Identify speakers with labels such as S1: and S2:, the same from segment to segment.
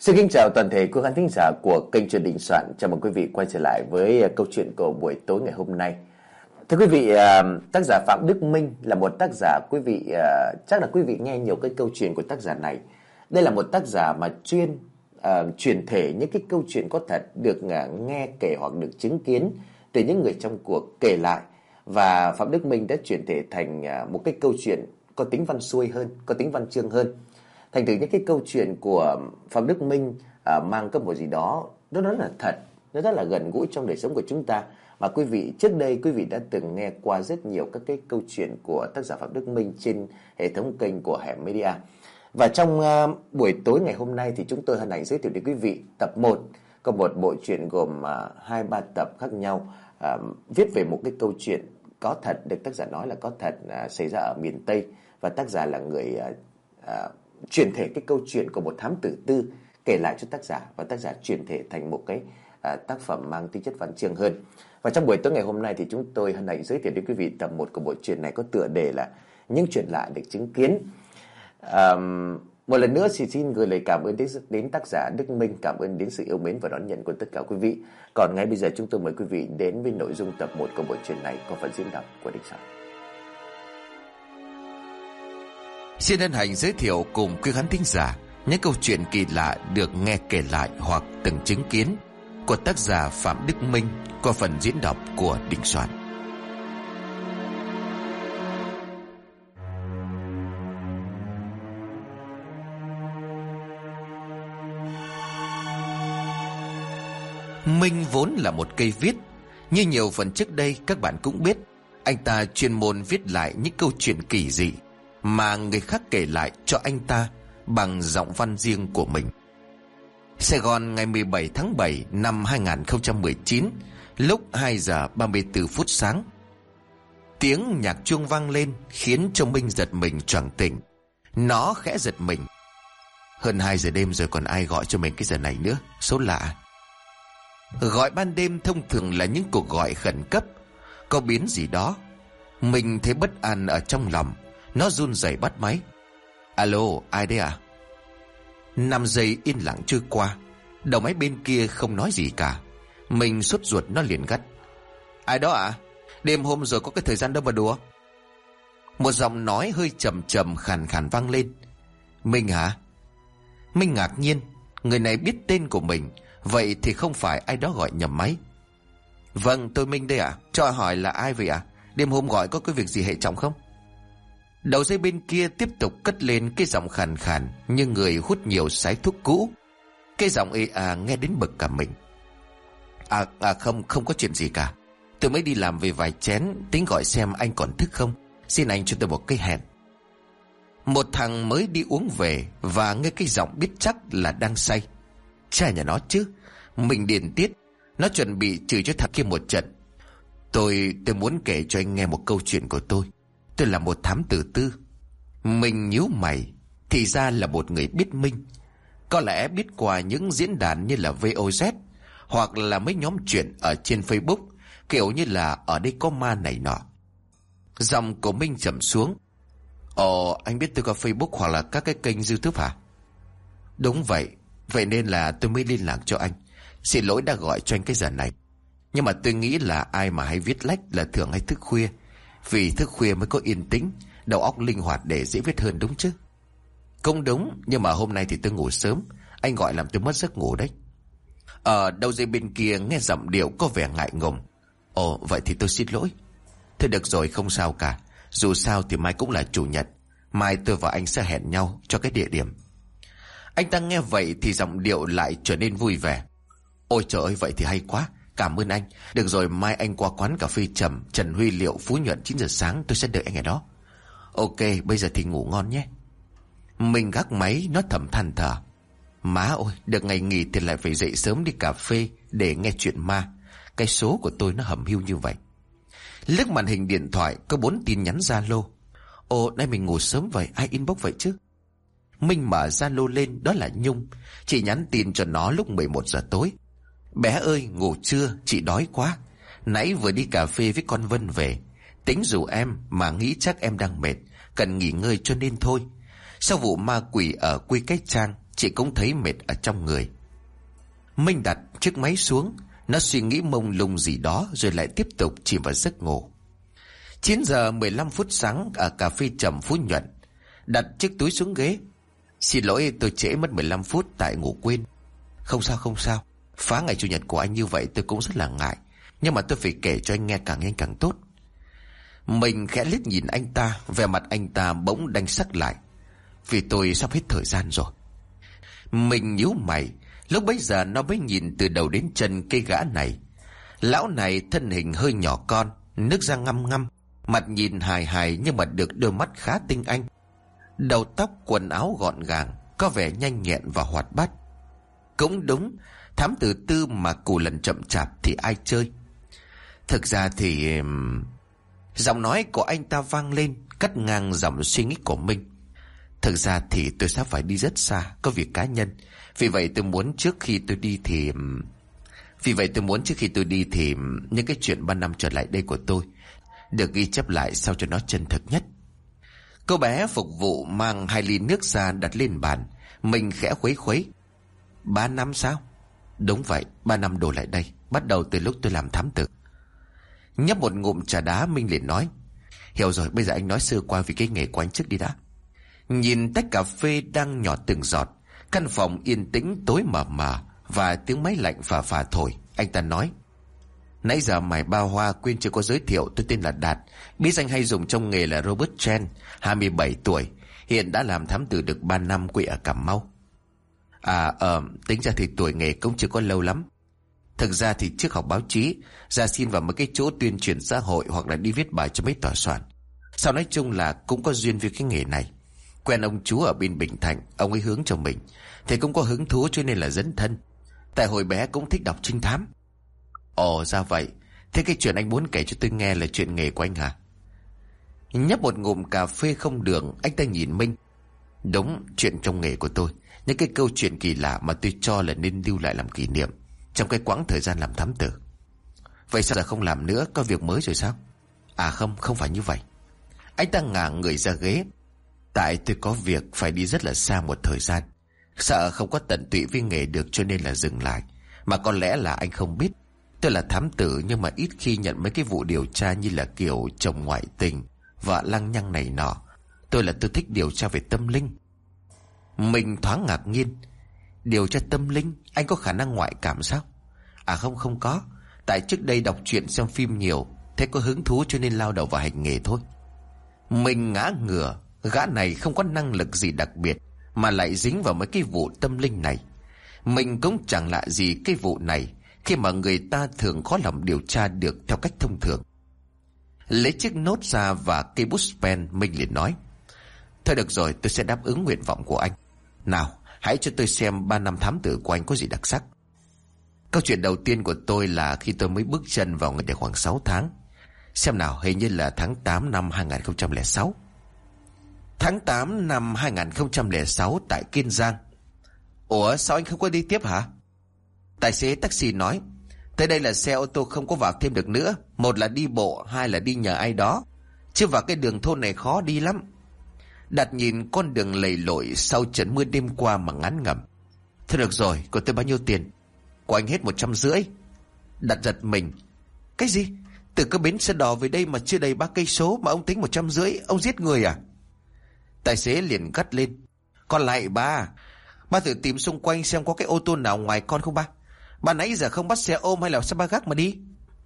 S1: Xin kính chào toàn thể quý khán thính giả của kênh Chuyện Đình Soạn. Chào mừng quý vị quay trở lại với câu chuyện của buổi tối ngày hôm nay. Thưa quý vị, tác giả Phạm Đức Minh là một tác giả quý vị chắc là quý vị nghe nhiều cái câu chuyện của tác giả này. Đây là một tác giả mà chuyên truyền thể những cái câu chuyện có thật được nghe kể hoặc được chứng kiến từ những người trong cuộc kể lại, và Phạm Đức Minh đã chuyển thể thành một cái câu chuyện có tính văn xuôi hơn, có tính văn chương hơn. Thành thử những cái câu chuyện của Phạm Đức Minh mang có một gì đó nó rất là thật, nó rất là gần gũi trong đời sống của chúng ta. Mà quý vị trước đây quý vị đã từng nghe qua rất nhiều các cái câu chuyện của tác giả Phạm Đức Minh trên hệ thống kênh của Hẻm Media. Và trong buổi tối ngày hôm nay thì chúng tôi hân hạnh giới thiệu đến quý vị tập 1, có một bộ truyện gồm 2-3 tập khác nhau, viết về một cái câu chuyện có thật, được tác giả nói là có thật, xảy ra ở miền Tây, và tác giả là người chuyển thể cái câu chuyện của một thám tử tư kể lại cho tác giả, và tác giả chuyển thể thành một cái tác phẩm mang tính chất văn chương hơn. Và trong buổi tối ngày hôm nay thì chúng tôi hân hạnh giới thiệu đến quý vị tập 1 của bộ truyện này có tựa đề là Những Chuyện Lạ Được Chứng Kiến. Một lần nữa xin gửi lời cảm ơn đến tác giả Đức Minh, cảm ơn đến sự yêu mến và đón nhận của tất cả quý vị. Còn ngay bây giờ chúng tôi mời quý vị đến với nội dung tập 1 của bộ truyện này có phần diễn đọc của Đình Soạn.
S2: Xin hân hạnh giới thiệu cùng quý khán thính giả những câu chuyện kỳ lạ được nghe kể lại hoặc từng chứng kiến của tác giả Phạm Đức Minh qua phần diễn đọc của Đình Soạn. Minh vốn là một cây viết. Như nhiều phần trước đây các bạn cũng biết, anh ta chuyên môn viết lại những câu chuyện kỳ dị mà người khác kể lại cho anh ta bằng giọng văn riêng của mình. Sài Gòn ngày 17 tháng 7 năm 2019, lúc 2 giờ 34 phút sáng. Tiếng nhạc chuông vang lên khiến cho Minh giật mình choàng tỉnh. Nó khẽ giật mình. Hơn 2 giờ đêm rồi còn ai gọi cho mình cái giờ này nữa, số lạ. Gọi ban đêm thông thường là những cuộc gọi khẩn cấp, có biến gì đó. Mình thấy bất an ở trong lòng. Nó run rẩy bắt máy. Alo, ai đấy à? 5 giây yên lặng trôi qua. Đầu máy bên kia không nói gì cả. Mình sốt ruột, nó liền gắt. Ai đó à? Đêm hôm rồi có cái thời gian đâu mà đùa. Một giọng nói hơi trầm trầm khàn khàn vang lên. Minh hả? Minh ngạc nhiên. Người này biết tên của mình, vậy thì không phải ai đó gọi nhầm máy. Vâng, tôi Minh đây ạ. Cho hỏi là ai vậy ạ? Đêm hôm gọi có cái việc gì hệ trọng không? Đầu dây bên kia tiếp tục cất lên cái giọng khàn khàn như người hút nhiều sái thuốc cũ. Cái giọng ê nghe đến bực cả mình. Không có chuyện gì cả. Tôi mới đi làm về vài chén, tính gọi xem anh còn thức không. Xin anh cho tôi một cái hẹn. Một thằng mới đi uống về và nghe cái giọng biết chắc là đang say. Cha nhà nó chứ. Mình điên tiết. Nó chuẩn bị chửi cho thằng kia một trận. Tôi muốn kể cho anh nghe một câu chuyện của tôi. Tôi là một thám tử tư. Mình nhíu mày. Thì ra là một người biết Minh. Có lẽ biết qua những diễn đàn như là VOZ, hoặc là mấy nhóm chuyện ở trên Facebook, kiểu như là ở đây có ma này nọ. Giọng của Minh trầm xuống. Ồ, anh biết tôi có Facebook hoặc là các cái kênh YouTube hả? Đúng vậy. Vậy nên là tôi mới liên lạc cho anh. Xin lỗi đã gọi cho anh cái giờ này. Nhưng mà tôi nghĩ là ai mà hay viết lách là thường hay thức khuya. Vì thức khuya mới có yên tĩnh, đầu óc linh hoạt để dễ viết hơn, đúng chứ? Cũng đúng, nhưng mà hôm nay thì tôi ngủ sớm. Anh gọi làm tôi mất giấc ngủ đấy. Ở đầu dây bên kia nghe giọng điệu có vẻ ngại ngùng. Ồ, vậy thì tôi xin lỗi. Thôi được rồi, không sao cả. Dù sao thì mai cũng là chủ nhật. Mai tôi và anh sẽ hẹn nhau cho cái địa điểm. Anh ta nghe vậy thì giọng điệu lại trở nên vui vẻ. Ôi trời ơi, vậy thì hay quá. Cảm ơn anh. Được rồi, mai anh qua quán cà phê Trần Huy Liệu, Phú Nhuận 9 giờ sáng. Tôi sẽ đợi anh ở đó. Ok, bây giờ thì ngủ ngon nhé. Mình gác máy, nó thầm than thở. Má ơi, được ngày nghỉ thì lại phải dậy sớm đi cà phê để nghe chuyện ma. Cái số của tôi nó hầm hiu như vậy. Liếc màn hình điện thoại có 4 tin nhắn Zalo. Ồ, nay mình ngủ sớm vậy, ai inbox vậy chứ? Minh mở Zalo lên, đó là Nhung. Chị nhắn tin cho nó lúc 11 giờ tối. Bé ơi, ngủ chưa? Chị đói quá. Nãy vừa đi cà phê với con Vân về. Tính rủ em mà nghĩ chắc em đang mệt, cần nghỉ ngơi cho nên thôi. Sau vụ ma quỷ ở Quy Cách Trang, chị cũng thấy mệt ở trong người. Minh đặt chiếc máy xuống, nó suy nghĩ mông lung gì đó rồi lại tiếp tục chìm vào giấc ngủ. 9 giờ 15 phút sáng ở cà phê Trầm Phú Nhuận. Đặt chiếc túi xuống ghế. Xin lỗi tôi trễ mất 15 phút tại ngủ quên. Không sao không sao, phá ngày chủ nhật của anh như vậy tôi cũng rất là ngại, nhưng mà tôi phải kể cho anh nghe càng nhanh càng tốt. Mình khẽ liếc nhìn anh ta, vẻ mặt anh ta bỗng đanh sắc lại. Vì tôi sắp hết thời gian rồi. Mình nhíu mày. Lúc bấy giờ nó mới nhìn từ đầu đến chân cây gã này. Lão này thân hình hơi nhỏ con, nước da ngăm ngăm, mặt nhìn hài hài nhưng mà được đôi mắt khá tinh anh. Đầu tóc quần áo gọn gàng, có vẻ nhanh nhẹn và hoạt bát. Cũng đúng, thám tử tư mà cù lần chậm chạp thì ai chơi. Thực ra thì... Giọng nói của anh ta vang lên, cắt ngang dòng suy nghĩ của mình. Thực ra thì tôi sắp phải đi rất xa, có việc cá nhân. Vì vậy tôi muốn trước khi tôi đi thì những cái chuyện 3 năm trở lại đây của tôi được ghi chép lại sao cho nó chân thực nhất. Cô bé phục vụ mang 2 ly nước ra đặt lên bàn. Mình khẽ khuấy khuấy. 3 năm sao? Đúng vậy, 3 năm đổ lại đây, bắt đầu từ lúc tôi làm thám tử. Nhấp một ngụm trà đá, Minh liền nói. Hiểu rồi, bây giờ anh nói sơ qua về cái nghề của anh trước đi đã. Nhìn tách cà phê đang nhỏ từng giọt, căn phòng yên tĩnh tối mờ mờ và tiếng máy lạnh phà phà thổi, anh ta nói. Nãy giờ mày bao hoa quên chưa có giới thiệu, tôi tên là Đạt, bí danh hay dùng trong nghề là Robert Chen, 27 tuổi, hiện đã làm thám tử được 3 năm, quê ở Cà Mau. Tính ra thì tuổi nghề cũng chưa có lâu lắm. Thực ra thì trước học báo chí, ra xin vào mấy cái chỗ tuyên truyền xã hội hoặc là đi viết bài cho mấy tòa soạn. Sau nói chung là cũng có duyên với cái nghề này. Quen ông chú ở bên Bình Thạnh, ông ấy hướng cho mình, thì cũng có hứng thú cho nên là dấn thân. Tại hồi bé cũng thích đọc trinh thám. Ồ ra vậy, thế cái chuyện anh muốn kể cho tôi nghe là chuyện nghề của anh hả? Nhấp một ngụm cà phê không đường, anh ta nhìn Minh. Đúng, chuyện trong nghề của tôi, những cái câu chuyện kỳ lạ mà tôi cho là nên lưu lại làm kỷ niệm trong cái quãng thời gian làm thám tử. Vậy sao giờ không làm nữa, có việc mới rồi sao? Không phải như vậy. Anh ta ngả người ra ghế. Tại tôi có việc phải đi rất là xa một thời gian, sợ không có tận tụy với nghề được cho nên là dừng lại. Mà có lẽ là anh không biết, tôi là thám tử nhưng mà ít khi nhận mấy cái vụ điều tra như là kiểu chồng ngoại tình, vợ lăng nhăng này nọ. Tôi thích điều tra về tâm linh. Mình thoáng ngạc nhiên. Điều tra tâm linh, anh có khả năng ngoại cảm sao? Không có. Tại trước đây đọc truyện xem phim nhiều, thế có hứng thú cho nên lao đầu vào hành nghề thôi. Mình ngã ngửa. Gã này không có năng lực gì đặc biệt mà lại dính vào mấy cái vụ tâm linh này. Mình cũng chẳng lạ gì cái vụ này, khi mà người ta thường khó lòng điều tra được theo cách thông thường. Lấy chiếc nốt ra và cây bút pen, Minh liền nói. Thôi được rồi, tôi sẽ đáp ứng nguyện vọng của anh. Nào, hãy cho tôi xem 3 năm thám tử của anh có gì đặc sắc. Câu chuyện đầu tiên của tôi là khi tôi mới bước chân vào nghề được khoảng 6 tháng. Xem nào, hình như là tháng 8 năm 2006. Tháng 8 năm 2006 tại Kiên Giang. Ủa sao anh không có đi tiếp hả? Tài xế taxi nói. Tới đây là xe ô tô không có vào thêm được nữa. Một là đi bộ, hai là đi nhờ ai đó. Chứ vào cái đường thôn này khó đi lắm. Đạt nhìn con đường lầy lội sau trận mưa đêm qua mà ngán ngẩm. Thôi được rồi, của tôi bao nhiêu tiền? Của anh hết 150. Đạt giật mình. Cái gì? Từ cái bến xe đò về đây mà chưa đầy 3 cây số mà ông tính 150? Ông giết người à? Tài xế liền gắt lên. Còn lại ba thử tìm xung quanh xem có cái ô tô nào ngoài con không ba. Ba nãy giờ không bắt xe ôm hay là xe ba gác mà đi.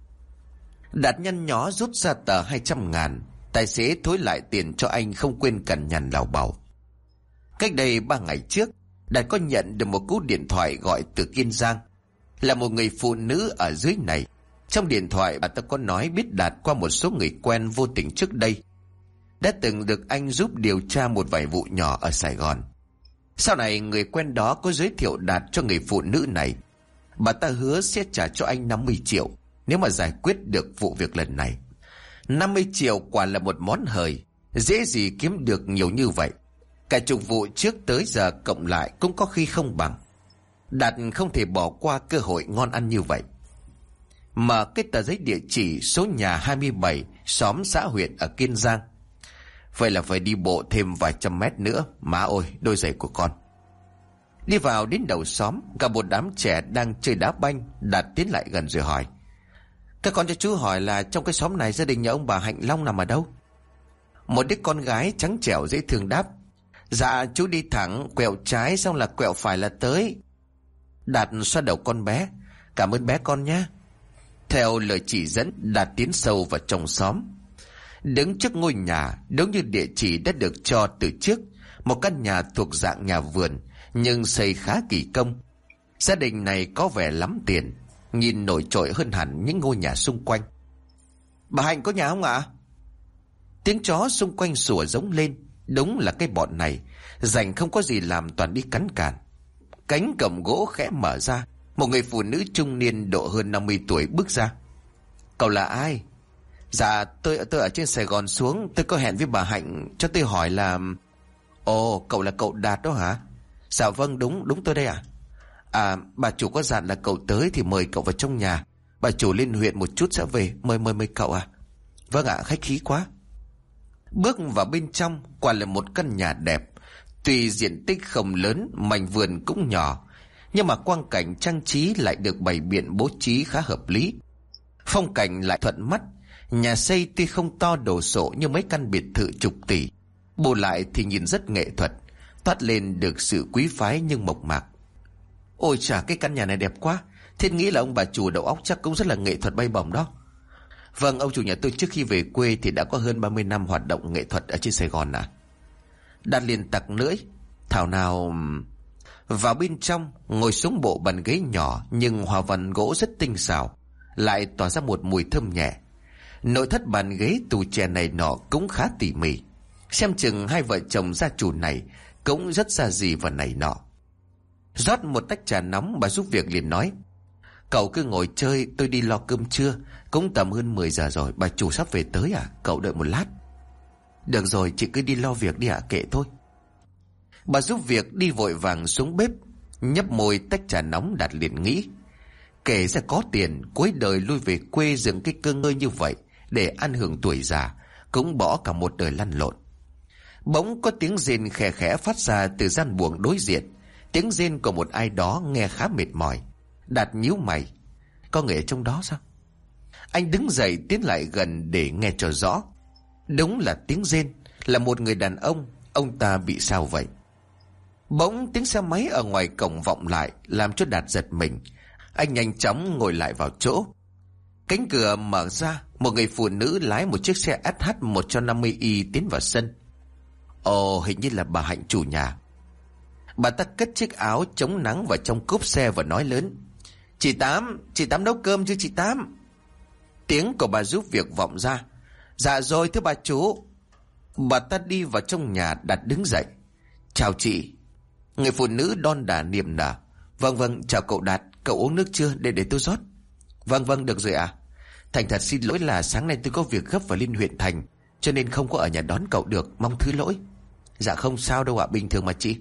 S2: Đạt nhăn nhó rút ra tờ 200.000. Tài xế thối lại tiền cho anh, không quên cằn nhằn lảo bảo. Cách đây 3 ngày trước, Đạt có nhận được một cú điện thoại gọi từ Kiên Giang. Là một người phụ nữ ở dưới này. Trong điện thoại bà ta có nói biết Đạt qua một số người quen vô tình trước đây, đã từng được anh giúp điều tra một vài vụ nhỏ ở Sài Gòn. Sau này người quen đó có giới thiệu Đạt cho người phụ nữ này. Bà ta hứa sẽ trả cho anh 50 triệu nếu mà giải quyết được vụ việc lần này. 50 triệu quả là một món hời, dễ gì kiếm được nhiều như vậy. Cả chục vụ trước tới giờ cộng lại cũng có khi không bằng. Đạt không thể bỏ qua cơ hội ngon ăn như vậy. Mở cái tờ giấy địa chỉ số nhà 27, xóm xã huyện ở Kiên Giang. Vậy là phải đi bộ thêm vài trăm mét nữa. Má ơi, đôi giày của con. Đi vào đến đầu xóm, gặp một đám trẻ đang chơi đá banh. Đạt tiến lại gần rồi hỏi: các con cho chú hỏi là trong cái xóm này gia đình nhà ông bà Hạnh Long nằm ở đâu? Một đứa con gái trắng trẻo dễ thương đáp: dạ chú đi thẳng, quẹo trái xong là quẹo phải là tới. Đạt xoa đầu con bé: cảm ơn bé con nhé. Theo lời chỉ dẫn, Đạt tiến sâu vào trong xóm. Đứng trước ngôi nhà đúng như địa chỉ đã được cho từ trước, một căn nhà thuộc dạng nhà vườn nhưng xây khá kỳ công. Gia đình này có vẻ lắm tiền, nhìn nổi trội hơn hẳn những ngôi nhà xung quanh. Bà Hạnh có nhà không ạ? Tiếng chó xung quanh sủa giống lên. Đúng là cái bọn này rảnh không có gì làm toàn đi cắn càn. Cánh cổng gỗ khẽ mở ra, một người phụ nữ trung niên độ hơn 50 tuổi bước ra. Cậu là ai? Dạ tôi ở trên Sài Gòn xuống, tôi có hẹn với bà Hạnh, cho tôi hỏi là... Ồ, cậu là cậu Đạt đó hả? Dạ vâng, đúng tôi đây ạ. À, bà chủ có dặn là cậu tới thì mời cậu vào trong nhà. Bà chủ lên huyện một chút sẽ về, mời cậu à. Vâng ạ, khách khí quá. Bước vào bên trong, quả là một căn nhà đẹp. Tuy diện tích không lớn, mảnh vườn cũng nhỏ, nhưng mà quang cảnh trang trí lại được bày biện bố trí khá hợp lý. Phong cảnh lại thuận mắt. Nhà xây tuy không to đồ sộ như mấy căn biệt thự chục tỷ, bù lại thì nhìn rất nghệ thuật, toát lên được sự quý phái nhưng mộc mạc. Ôi chà, cái căn nhà này đẹp quá. Thiết nghĩ là ông bà chủ đầu óc chắc cũng rất là nghệ thuật bay bổng đó. Vâng, ông chủ nhà tôi trước khi về quê thì đã có hơn 30 năm hoạt động nghệ thuật ở trên Sài Gòn à. Đạt liền tặc lưỡi: thảo nào... Vào bên trong, ngồi xuống bộ bàn ghế nhỏ nhưng hoa văn gỗ rất tinh xảo, lại tỏa ra một mùi thơm nhẹ. Nội thất bàn ghế tủ chè này nọ cũng khá tỉ mỉ. Xem chừng hai vợ chồng gia chủ này cũng rất ra gì và này nọ. Rót một tách trà nóng, bà giúp việc liền nói: cậu cứ ngồi chơi, tôi đi lo cơm trưa. Cũng tầm hơn 10 giờ rồi, bà chủ sắp về tới à, cậu đợi một lát. Được rồi, chị cứ đi lo việc đi ạ, kệ thôi. Bà giúp việc đi vội vàng xuống bếp, nhấp môi tách trà nóng. Đạt liền nghĩ: kể ra có tiền, cuối đời lui về quê dựng cái cơ ngơi như vậy để ăn hưởng tuổi già, cũng bỏ cả một đời lăn lộn. Bỗng có tiếng rên khẽ khẽ phát ra từ gian buồng đối diện. Tiếng rên của một ai đó nghe khá mệt mỏi. Đạt nhíu mày: có người ở trong đó sao? Anh đứng dậy tiến lại gần để nghe cho rõ. Đúng là tiếng rên, là một người đàn ông. Ông ta bị sao vậy? Bỗng tiếng xe máy ở ngoài cổng vọng lại, làm cho Đạt giật mình. Anh nhanh chóng ngồi lại vào chỗ. Cánh cửa mở ra, một người phụ nữ lái một chiếc xe SH 150i tiến vào sân. Ồ, hình như là bà Hạnh chủ nhà. Bà ta cất chiếc áo chống nắng vào trong cốp xe và nói lớn: chị Tám nấu cơm chứ chị Tám? Tiếng của bà giúp việc vọng ra: dạ rồi thưa bà chủ. Bà ta đi vào trong nhà. Đạt đứng dậy: chào chị. Người phụ nữ đon đả niềm nở: vâng, chào cậu Đạt, cậu uống nước chưa, để tôi rót. Vâng, được rồi ạ. Thành thật xin lỗi là sáng nay tôi có việc gấp và lên huyện thành, cho nên không có ở nhà đón cậu được, mong thứ lỗi. Dạ không sao đâu ạ, bình thường mà chị.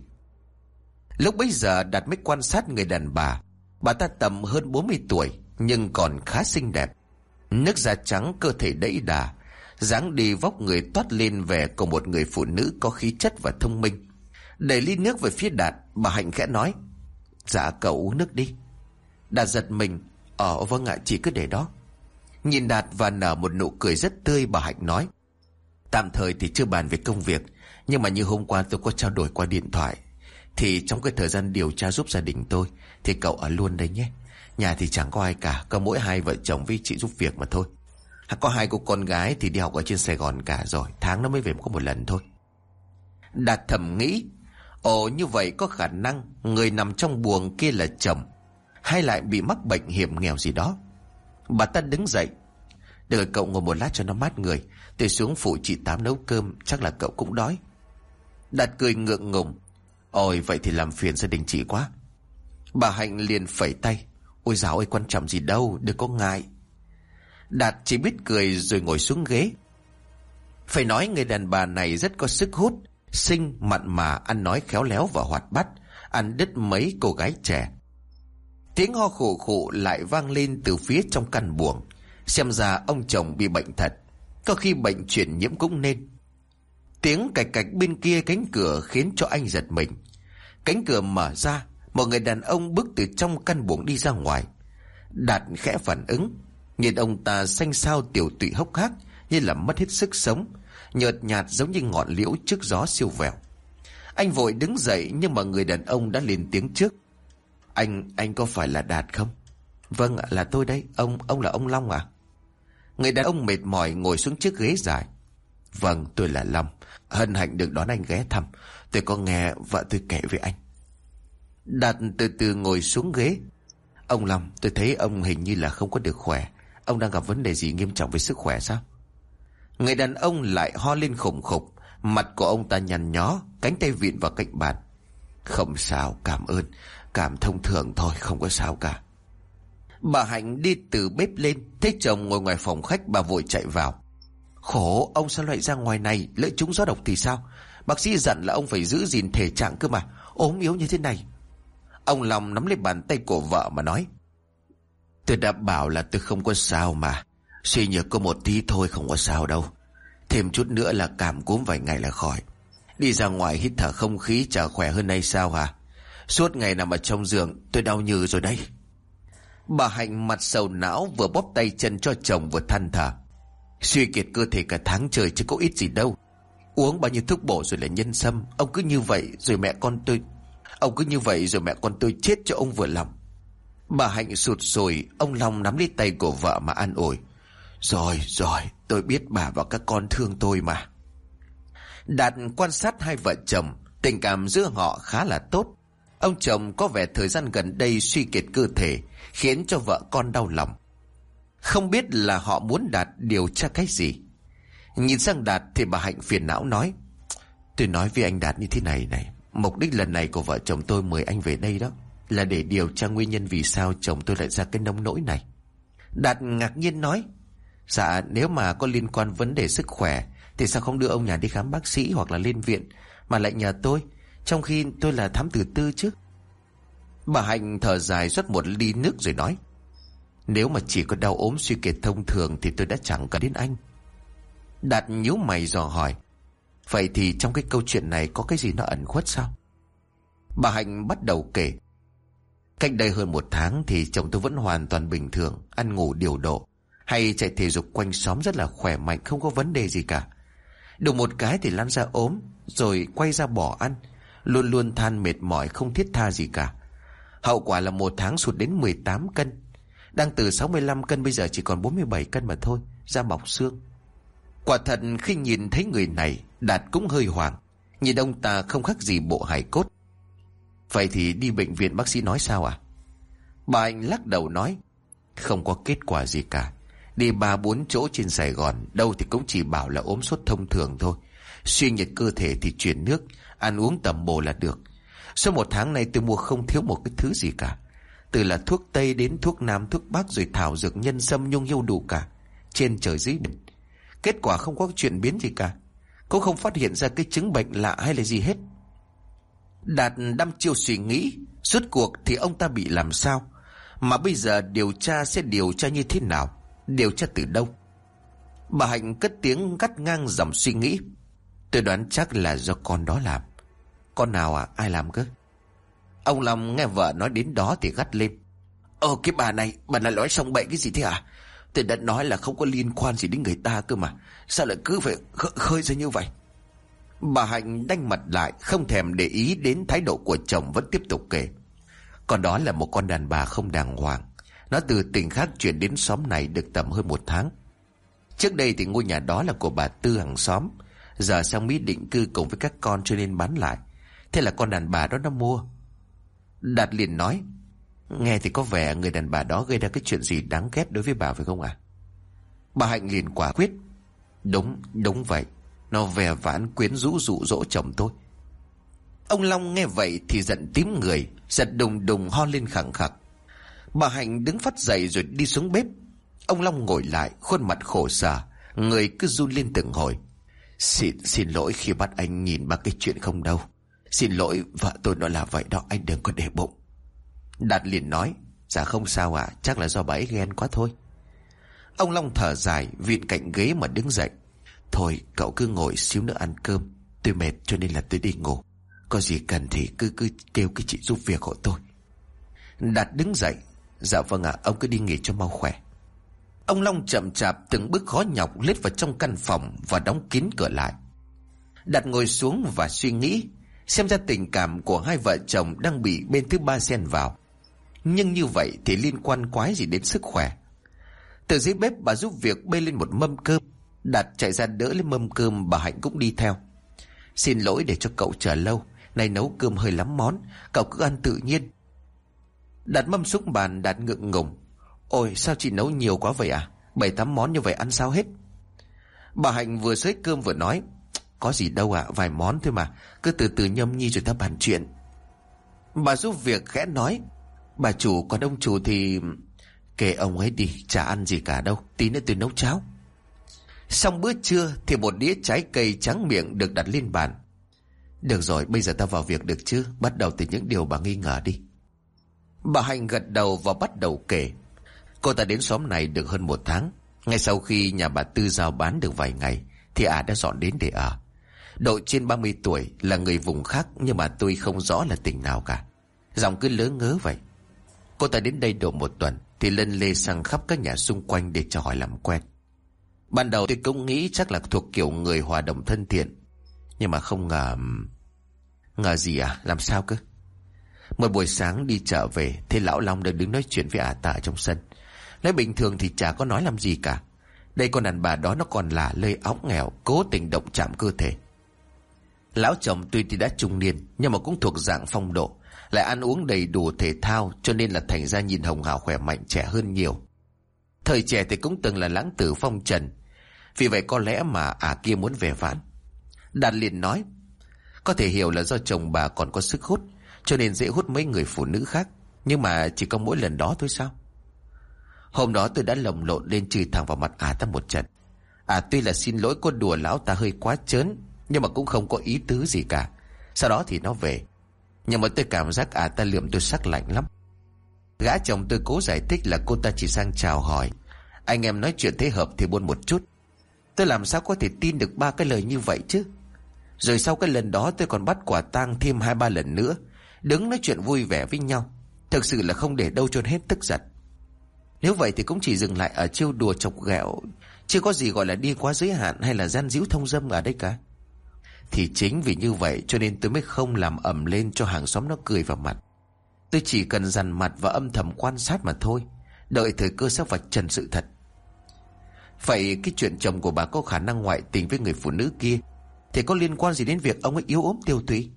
S2: Lúc bấy giờ Đạt mới quan sát người đàn bà. Bà ta tầm hơn 40 tuổi nhưng còn khá xinh đẹp. Nước da trắng, cơ thể đẫy đà, dáng đi vóc người toát lên vẻ của một người phụ nữ có khí chất và thông minh. Đẩy ly nước về phía Đạt, bà Hạnh khẽ nói: dạ cậu uống nước đi. Đạt giật mình: vâng ạ, chị cứ để đó. Nhìn Đạt và nở một nụ cười rất tươi, bà Hạnh nói: tạm thời thì chưa bàn về công việc, nhưng mà như hôm qua tôi có trao đổi qua điện thoại, thì trong cái thời gian điều tra giúp gia đình tôi thì cậu ở luôn đây nhé. Nhà thì chẳng có ai cả, có mỗi hai vợ chồng với chị giúp việc mà thôi. Có hai cô con gái thì đi học ở trên Sài Gòn cả rồi, tháng nó mới về có một lần thôi. Đạt thầm nghĩ: ồ, như vậy có khả năng người nằm trong buồng kia là chồng, hay lại bị mắc bệnh hiểm nghèo gì đó. Bà ta đứng dậy: được, cậu ngồi một lát cho nó mát người, tôi xuống phụ chị Tám nấu cơm, chắc là cậu cũng đói. Đạt cười ngượng ngùng: ôi, vậy thì làm phiền gia đình chị quá. Bà Hạnh liền phẩy tay: ôi dào ơi, quan trọng gì đâu, đừng có ngại. Đạt chỉ biết cười rồi ngồi xuống ghế. Phải nói người đàn bà này rất có sức hút, xinh, mặn mà, ăn nói khéo léo và hoạt bát, ăn đứt mấy cô gái trẻ. Tiếng ho khụ khụ lại vang lên từ phía trong căn buồng. Xem ra ông chồng bị bệnh thật, có khi bệnh truyền nhiễm cũng nên. Tiếng cạch cạch bên kia cánh cửa khiến cho anh giật mình. Cánh cửa mở ra, Một người đàn ông bước từ trong căn buồng đi ra ngoài. Đạt khẽ phản ứng. Nhìn ông ta xanh xao tiểu tụy hốc hác, như là mất hết sức sống, nhợt nhạt giống như ngọn liễu trước gió siêu vẹo. Anh vội đứng dậy, nhưng mà người đàn ông đã lên tiếng trước. Anh có phải là Đạt không? Vâng ạ, là tôi đấy. Ông là ông Long à? Người đàn ông mệt mỏi ngồi xuống chiếc ghế dài. Vâng, tôi là Long. Hân hạnh được đón anh ghé thăm. Tôi có nghe vợ tôi kể với anh. Đạt từ từ ngồi xuống ghế. Ông Long, tôi thấy ông hình như là không có được khỏe. Ông đang gặp vấn đề gì nghiêm trọng với sức khỏe sao? Người đàn ông lại ho lên khủng khục. Mặt của ông ta nhăn nhó, cánh tay vịn vào cạnh bàn. Không sao, cảm ơn. Cảm thông thường thôi, không có sao cả. Bà Hạnh đi từ bếp lên, thấy chồng ngồi ngoài phòng khách, bà vội chạy vào. Khổ, ông sao lại ra ngoài này, lỡ trúng gió độc thì sao? Bác sĩ dặn là ông phải giữ gìn thể trạng cơ mà, ốm yếu như thế này. Ông Long nắm lấy bàn tay của vợ mà nói. Tôi đã bảo là tôi không có sao mà. Suy nhược có một tí thôi, không có sao đâu. Thêm chút nữa là cảm cúm vài ngày là khỏi. Đi ra ngoài hít thở không khí chả khỏe hơn hay sao hả? Suốt ngày nằm ở trong giường, tôi đau nhừ rồi đây. Bà Hạnh mặt sầu não, vừa bóp tay chân cho chồng vừa than thở. Suy kiệt cơ thể cả tháng trời chứ có ít gì đâu. Uống bao nhiêu thuốc bổ rồi là nhân sâm. Ông cứ như vậy rồi mẹ con tôi chết cho ông vừa lòng. Bà Hạnh sụt sùi. Ông Long nắm lấy tay của vợ mà an ủi. Rồi, tôi biết bà và các con thương tôi mà. Đạt quan sát hai vợ chồng, tình cảm giữa họ khá là tốt. Ông chồng có vẻ thời gian gần đây suy kiệt cơ thể, khiến cho vợ con đau lòng. Không biết là họ muốn Đạt điều tra cái gì. Nhìn sang Đạt thì bà Hạnh phiền não nói. Tôi nói với anh Đạt như thế này này. Mục đích lần này của vợ chồng tôi mời anh về đây đó là để điều tra nguyên nhân vì sao chồng tôi lại ra cái nông nỗi này. Đạt ngạc nhiên nói. Dạ, nếu mà có liên quan vấn đề sức khỏe thì sao không đưa ông nhà đi khám bác sĩ hoặc là lên viện, mà lại nhờ tôi, trong khi tôi là thám tử tư chứ. Bà Hạnh thở dài rót một ly nước rồi nói. Nếu mà chỉ có đau ốm suy kiệt thông thường thì tôi đã chẳng cần đến anh. Đạt nhíu mày dò hỏi. Vậy thì trong cái câu chuyện này có cái gì nó ẩn khuất sao? Bà Hạnh bắt đầu kể. Cách đây hơn 1 tháng thì chồng tôi vẫn hoàn toàn bình thường, ăn ngủ điều độ, hay chạy thể dục quanh xóm rất là khỏe mạnh, không có vấn đề gì cả. Đùng một cái thì lăn ra ốm, rồi quay ra bỏ ăn, luôn luôn than mệt mỏi, không thiết tha gì cả. Hậu quả là 1 tháng sụt đến 18 cân. Đang từ 65 cân bây giờ chỉ còn 47 cân mà thôi, da bọc xương. Quả thật khi nhìn thấy người này, Đạt cũng hơi hoảng. Nhìn ông ta không khác gì bộ hài cốt. Vậy thì đi bệnh viện bác sĩ nói sao à? Bà Anh lắc đầu nói. Không có kết quả gì cả. Đi 3-4 chỗ trên Sài Gòn, đâu thì cũng chỉ bảo là ốm sốt thông thường thôi. Suy nhược cơ thể thì chuyển nước, ăn uống tầm bổ là được. Sau 1 tháng này tôi mua không thiếu một cái thứ gì cả. Từ là thuốc Tây đến thuốc Nam, thuốc Bắc, rồi thảo dược nhân sâm nhung hiu đủ cả. Trên trời dưới biển. Kết quả không có chuyện biến gì cả. Cũng không phát hiện ra cái chứng bệnh lạ hay là gì hết. Đạt đăm chiêu suy nghĩ, suốt cuộc thì ông ta bị làm sao? Mà bây giờ điều tra sẽ điều tra như thế nào? Điều tra từ đâu? Bà Hạnh cất tiếng gắt ngang dòng suy nghĩ. Tôi đoán chắc là do con đó làm. Con nào à? Ai làm cơ? Ông Long nghe vợ nói đến đó thì gắt lên. Cái bà này nói xong bậy cái gì thế à? Tôi đã nói là không có liên quan gì đến người ta cơ mà. Sao lại cứ phải khơi ra như vậy? Bà Hạnh đanh mặt lại, không thèm để ý đến thái độ của chồng, vẫn tiếp tục kể. Còn đó là một con đàn bà không đàng hoàng. Nó từ tỉnh khác chuyển đến xóm này được tầm hơn 1 tháng. Trước đây thì ngôi nhà đó là của bà Tư hàng xóm. Giờ sang Mỹ định cư cùng với các con cho nên bán lại. Thế là con đàn bà đó nó mua. Đạt liền nói. Nghe thì có vẻ người đàn bà đó gây ra cái chuyện gì đáng ghét đối với bà phải không ạ? Bà Hạnh liền quả quyết. Đúng vậy. Nó vẻ vãn quyến rũ dụ dỗ chồng tôi. Ông Long nghe vậy thì giận tím người, giật đùng đùng ho lên khẳng khặc. Bà Hạnh đứng phắt dậy rồi đi xuống bếp. Ông Long ngồi lại, khuôn mặt khổ sở, người cứ run lên từng hồi. Xin lỗi khi bắt anh nhìn ba cái chuyện không đâu. Xin lỗi, vợ tôi nó là vậy đó, anh đừng có để bụng. Đạt liền nói. Dạ không sao ạ, chắc là do bà ấy ghen quá thôi. Ông Long thở dài, vịn cạnh ghế mà đứng dậy. Thôi cậu cứ ngồi xíu nữa ăn cơm. Tôi mệt cho nên là tôi đi ngủ. Có gì cần thì cứ kêu cái chị giúp việc hộ tôi. Đạt đứng dậy. Dạ vâng ạ, ông cứ đi nghỉ cho mau khỏe. Ông Long chậm chạp từng bước khó nhọc lết vào trong căn phòng và đóng kín cửa lại. Đạt ngồi xuống và suy nghĩ, xem ra tình cảm của hai vợ chồng đang bị bên thứ ba xen vào. Nhưng như vậy thì liên quan quái gì đến sức khỏe? Từ dưới bếp bà giúp việc bê lên một mâm cơm. Đạt chạy ra đỡ lên mâm cơm, bà Hạnh cũng đi theo. Xin lỗi để cho cậu chờ lâu, nay nấu cơm hơi lắm món, cậu cứ ăn tự nhiên. Đặt mâm xuống bàn, Đạt ngượng ngùng. Ôi sao chị nấu nhiều quá vậy à? 7-8 món như vậy ăn sao hết? Bà Hạnh vừa xới cơm vừa nói. Có gì đâu ạ, vài món thôi mà, cứ từ từ nhâm nhi rồi ta bàn chuyện. Bà giúp việc khẽ nói. Bà chủ, còn ông chủ thì... Kệ ông ấy đi, chả ăn gì cả đâu, tí nữa tôi nấu cháo. Xong bữa trưa thì một đĩa trái cây tráng miệng được đặt lên bàn. Được rồi, bây giờ ta vào việc được chứ? Bắt đầu từ những điều bà nghi ngờ đi. Bà Hạnh gật đầu và bắt đầu kể. Cô ta đến xóm này được hơn 1 tháng. Ngay sau khi nhà bà Tư giao bán được vài ngày thì đã dọn đến để ở. Độ trên 30 tuổi, là người vùng khác, nhưng mà tôi không rõ là tỉnh nào cả. Giọng cứ lớ ngớ vậy. Cô ta đến đây độ 1 tuần thì lân lê sang khắp các nhà xung quanh để cho hỏi làm quen. Ban đầu tôi cũng nghĩ chắc là thuộc kiểu người hòa đồng thân thiện, nhưng mà không ngờ. Ngờ gì à? Làm sao cơ? Một buổi sáng đi chợ về, thấy lão Long đang đứng nói chuyện với ta ở trong sân. Nói bình thường thì chả có nói làm gì cả. Đây con đàn bà đó nó còn là lơi óng nghèo, cố tình động chạm cơ thể. Lão chồng tuy thì đã trung niên, nhưng mà cũng thuộc dạng phong độ, lại ăn uống đầy đủ thể thao, cho nên là thành ra nhìn hồng hào khỏe mạnh, trẻ hơn nhiều. Thời trẻ thì cũng từng là lãng tử phong trần, vì vậy có lẽ mà kia muốn về vãn. Đạt liền nói. Có thể hiểu là do chồng bà còn có sức hút, cho nên dễ hút mấy người phụ nữ khác. Nhưng mà chỉ có mỗi lần đó thôi sao? Hôm đó tôi đã lồng lộn lên chửi thẳng vào mặt ta một trận. Tuy là xin lỗi cô đùa lão ta hơi quá trớn, nhưng mà cũng không có ý tứ gì cả. Sau đó thì nó về. Nhưng mà tôi cảm giác ta lườm tôi sắc lạnh lắm. Gã chồng tôi cố giải thích là cô ta chỉ sang chào hỏi, anh em nói chuyện thế hợp thì buôn một chút. Tôi làm sao có thể tin được 3 cái lời như vậy chứ? Rồi sau cái lần đó tôi còn bắt quả tang thêm 2-3 lần nữa, đứng nói chuyện vui vẻ với nhau. Thực sự là không để đâu chôn hết tức giận. Nếu vậy thì cũng chỉ dừng lại ở trêu đùa chọc ghẹo, chưa có gì gọi là đi quá giới hạn hay là gian díu thông dâm ở đây cả. Thì chính vì như vậy cho nên tôi mới không làm ầm lên cho hàng xóm nó cười vào mặt. Tôi chỉ cần dằn mặt và âm thầm quan sát mà thôi, đợi thời cơ sẽ vạch trần sự thật. Vậy cái chuyện chồng của bà có khả năng ngoại tình với người phụ nữ kia thì có liên quan gì đến việc ông ấy yếu ốm tiêu tụy?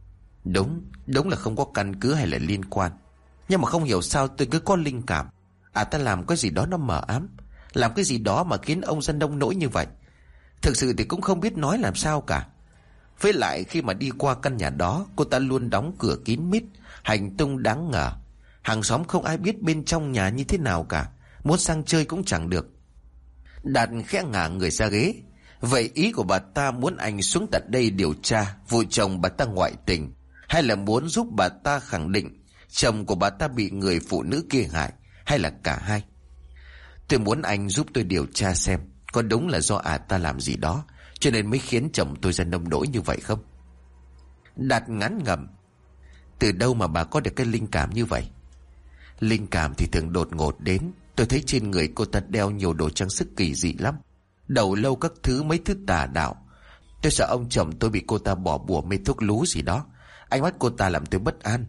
S2: Đúng là không có căn cứ hay là liên quan. Nhưng mà không hiểu sao tôi cứ có linh cảm ta làm cái gì đó nó mờ ám, làm cái gì đó mà khiến ông dân nông nỗi như vậy. Thực sự thì cũng không biết nói làm sao cả. Với lại khi mà đi qua căn nhà đó, cô ta luôn đóng cửa kín mít, hành tung đáng ngờ. Hàng xóm không ai biết bên trong nhà như thế nào cả, muốn sang chơi cũng chẳng được. Đạt khẽ ngả người ra ghế. Vậy ý của bà ta muốn anh xuống tận đây điều tra vụ chồng bà ta ngoại tình, hay là muốn giúp bà ta khẳng định chồng của bà ta bị người phụ nữ kia hại, hay là cả hai? Tôi muốn anh giúp tôi điều tra xem có đúng là do ta làm gì đó cho nên mới khiến chồng tôi ra nông nỗi như vậy không? Đạt ngán ngẩm. Từ đâu mà bà có được cái linh cảm như vậy? Linh cảm thì thường đột ngột đến. Tôi thấy trên người cô ta đeo nhiều đồ trang sức kỳ dị lắm, đầu lâu các thứ, mấy thứ tà đạo. Tôi sợ ông chồng tôi bị cô ta bỏ bùa mê thuốc lú gì đó. Ánh mắt cô ta làm tôi bất an.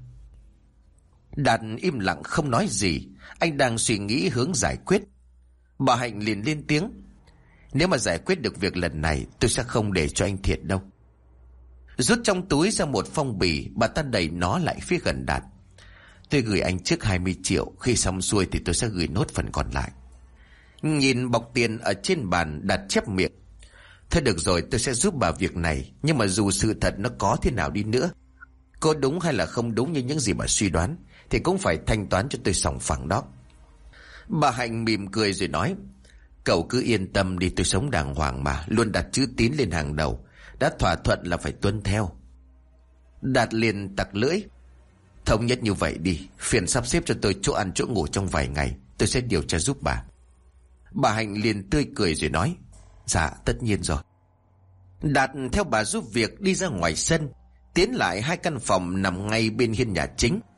S2: Đạt im lặng không nói gì. Anh đang suy nghĩ hướng giải quyết. Bà Hạnh liền lên tiếng. Nếu mà giải quyết được việc lần này, tôi sẽ không để cho anh thiệt đâu. Rút trong túi ra một phong bì, bà ta đẩy nó lại phía gần Đạt. Tôi gửi anh trước 20 triệu, khi xong xuôi thì tôi sẽ gửi nốt phần còn lại. Nhìn bọc tiền ở trên bàn, Đạt chép miệng. Thôi được rồi, tôi sẽ giúp bà việc này, nhưng mà dù sự thật nó có thế nào đi nữa, có đúng hay là không đúng như những gì bà suy đoán, thì cũng phải thanh toán cho tôi sòng phẳng đó. Bà Hạnh mỉm cười rồi nói. Cậu cứ yên tâm đi, tôi sống đàng hoàng mà, luôn đặt chữ tín lên hàng đầu, đã thỏa thuận là phải tuân theo. Đạt liền tặc lưỡi. Thống nhất như vậy đi, phiền sắp xếp cho tôi chỗ ăn chỗ ngủ trong vài ngày, tôi sẽ điều tra giúp bà. Bà Hạnh liền tươi cười rồi nói. Dạ tất nhiên rồi. Đạt theo bà giúp việc đi ra ngoài sân, tiến lại 2 căn phòng nằm ngay bên hiên nhà chính.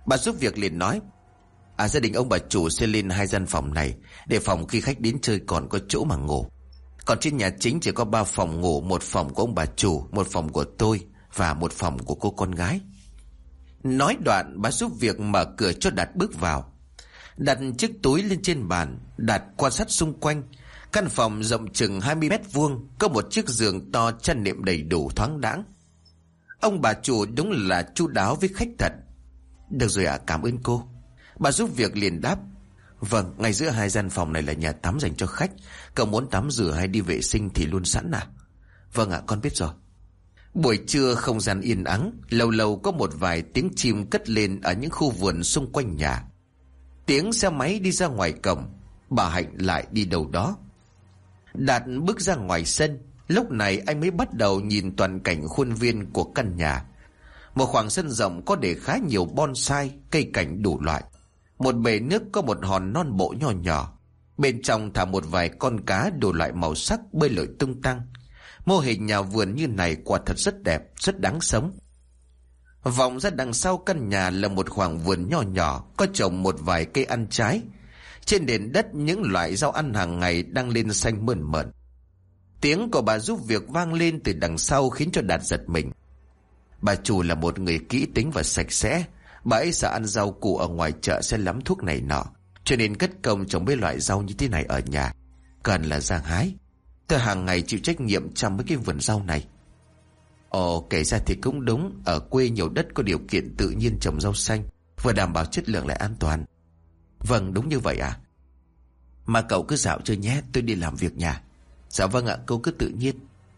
S2: Bà giúp việc liền nói: gia đình ông bà chủ sẽ lên 2 gian phòng này, để phòng khi khách đến chơi còn có chỗ mà ngủ. Còn trên nhà chính chỉ có 3 phòng ngủ, 1 phòng của ông bà chủ, 1 phòng của tôi và 1 phòng của cô con gái. Nói đoạn, bà giúp việc mở cửa cho Đạt bước vào. Đặt chiếc túi lên trên bàn, Đạt quan sát xung quanh. Căn phòng rộng chừng 20 mét vuông, có một chiếc giường to chăn nệm đầy đủ thoáng đãng. Ông bà chủ đúng là chu đáo với khách thật. Được rồi ạ, cảm ơn cô. Bà giúp việc liền đáp: Vâng, ngay giữa 2 gian phòng này là nhà tắm dành cho khách. Cậu muốn tắm rửa hay đi vệ sinh thì luôn sẵn à? Vâng ạ, con biết rồi. Buổi trưa không gian yên ắng, lâu lâu có một vài tiếng chim cất lên ở những khu vườn xung quanh nhà. Tiếng xe máy đi ra ngoài cổng, bà Hạnh lại đi đâu đó. Đạt bước ra ngoài sân, lúc này anh mới bắt đầu nhìn toàn cảnh khuôn viên của căn nhà. Một khoảng sân rộng có để khá nhiều bonsai, cây cảnh đủ loại. Một bể nước có một hòn non bộ nho nhỏ. Bên trong thả một vài con cá đủ loại màu sắc bơi lội tung tăng. Mô hình nhà vườn như này quả thật rất đẹp, rất đáng sống. Vọng ra đằng sau căn nhà là một khoảng vườn nho nhỏ, có trồng một vài cây ăn trái. Trên nền đất những loại rau ăn hàng ngày đang lên xanh mơn mởn. Tiếng của bà giúp việc vang lên từ đằng sau khiến cho Đạt giật mình. Bà chủ là một người kỹ tính và sạch sẽ. Bà ấy sợ ăn rau củ ở ngoài chợ sẽ lắm thuốc này nọ, cho nên cất công trồng mấy loại rau như thế này ở nhà. Cần là ra hái. Tôi hàng ngày chịu trách nhiệm chăm mấy cái vườn rau này. Ồ, kể ra thì cũng đúng. Ở quê nhiều đất có điều kiện tự nhiên trồng rau xanh, vừa đảm bảo chất lượng lại an toàn. Vâng, đúng như vậy à? Mà cậu cứ dạo chơi nhé, tôi đi làm việc nhà. Dạ vâng ạ, cô cứ tự nhiên.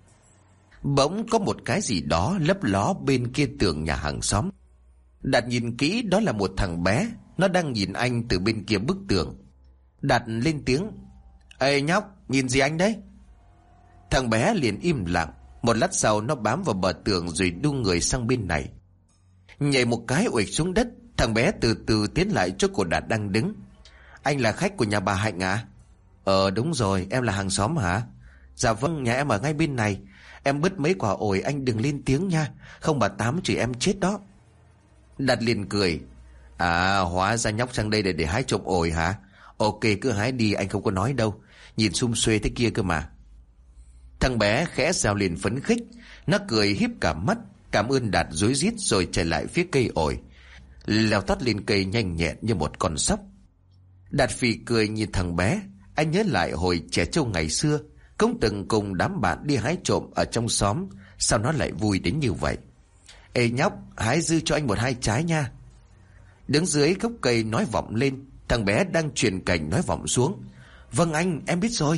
S2: Bỗng có một cái gì đó lấp ló bên kia tường nhà hàng xóm. Đạt nhìn kỹ, đó là một thằng bé. Nó đang nhìn anh từ bên kia bức tường. Đạt lên tiếng: Ê nhóc, nhìn gì anh đấy? Thằng bé liền im lặng. Một lát sau nó bám vào bờ tường rồi đu người sang bên này. Nhảy một cái uịch xuống đất. Thằng bé từ từ tiến lại chỗ của Đạt đang đứng. Anh là khách của nhà bà Hạnh à? Đúng rồi, em là hàng xóm hả? Dạ vâng, nhà em ở ngay bên này. Em bứt mấy quả ổi, anh đừng lên tiếng nha, không bà Tám chửi em chết đó. Đạt liền cười: Hóa ra nhóc sang đây để hái trộm ổi hả? Ok, cứ hái đi, anh không có nói đâu. Nhìn sum xuê thế kia cơ mà. Thằng bé khẽ rào liền phấn khích. Nó cười híp cả mắt, cảm ơn Đạt rối rít rồi chạy lại phía cây ổi, leo tót lên cây nhanh nhẹn như một con sóc. Đạt phì cười nhìn thằng bé. Anh nhớ lại hồi trẻ trâu ngày xưa cũng từng cùng đám bạn đi hái trộm ở trong xóm. Sao nó lại vui đến như vậy? Ê nhóc, hái dư cho anh 1-2 trái nha. Đứng dưới gốc cây nói vọng lên. Thằng bé đang truyền cảnh nói vọng xuống: Vâng anh, em biết rồi.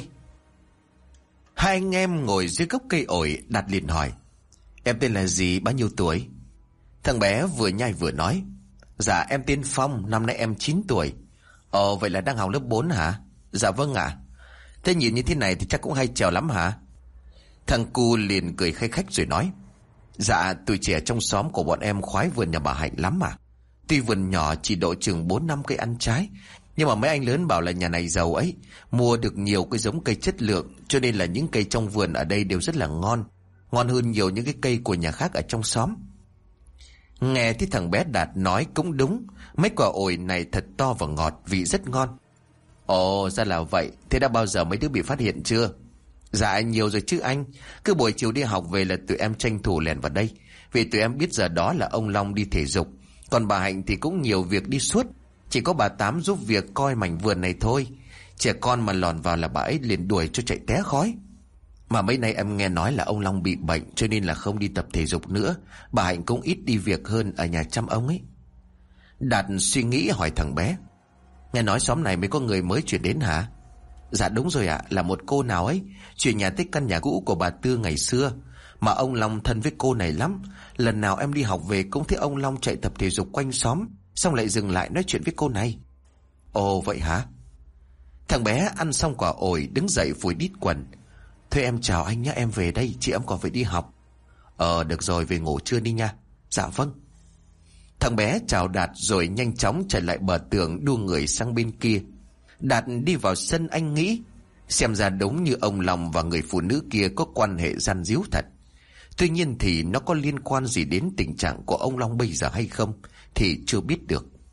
S2: Hai anh em ngồi dưới gốc cây ổi. Đạt liền hỏi: Em tên là gì, bao nhiêu tuổi? Thằng bé vừa nhai vừa nói: Dạ em tên Phong, năm nay em 9 tuổi. Vậy là đang học lớp 4 hả? Dạ vâng ạ. Thế nhìn như thế này thì chắc cũng hay trèo lắm hả? Thằng cu liền cười khanh khách rồi nói: Dạ tuổi trẻ trong xóm của bọn em khoái vườn nhà bà Hạnh lắm mà. Tuy vườn nhỏ chỉ độ chừng 4-5 cây ăn trái, nhưng mà mấy anh lớn bảo là nhà này giàu ấy, mua được nhiều cái giống cây chất lượng, cho nên là những cây trong vườn ở đây đều rất là ngon. Ngon hơn nhiều những cái cây của nhà khác ở trong xóm. Nghe thấy thằng bé Đạt nói cũng đúng. Mấy quả ổi này thật to và ngọt, vị rất ngon. Ồ, ra là vậy. Thế đã bao giờ mấy đứa bị phát hiện chưa? Dạ nhiều rồi chứ anh. Cứ buổi chiều đi học về là tụi em tranh thủ lèn vào đây, vì tụi em biết giờ đó là ông Long đi thể dục. Còn bà Hạnh thì cũng nhiều việc đi suốt, chỉ có bà Tám giúp việc coi mảnh vườn này thôi. Trẻ con mà lòn vào là bà ấy liền đuổi cho chạy té khói. Mà mấy nay em nghe nói là ông Long bị bệnh, cho nên là không đi tập thể dục nữa. Bà Hạnh cũng ít đi việc hơn ở nhà chăm ông ấy. Đạt suy nghĩ hỏi thằng bé: Nghe nói xóm này mới có người mới chuyển đến hả? Dạ đúng rồi ạ, là một cô nào ấy chuyển nhà tới căn nhà cũ của bà Tư ngày xưa. Mà ông Long thân với cô này lắm. Lần nào em đi học về cũng thấy ông Long chạy tập thể dục quanh xóm, xong lại dừng lại nói chuyện với cô này. Ồ vậy hả? Thằng bé ăn xong quả ổi đứng dậy phủi đít quần: Thôi em chào anh nhé, em về đây, chị em còn phải đi học. Được rồi, về ngủ trưa đi nha. Dạ vâng. Thằng bé chào Đạt rồi nhanh chóng chạy lại bờ tường đua người sang bên kia. Đạt đi vào sân, anh nghĩ xem ra đúng như ông Long và người phụ nữ kia có quan hệ gian díu thật. Tuy nhiên thì nó có liên quan gì đến tình trạng của ông Long bây giờ hay không thì chưa biết được.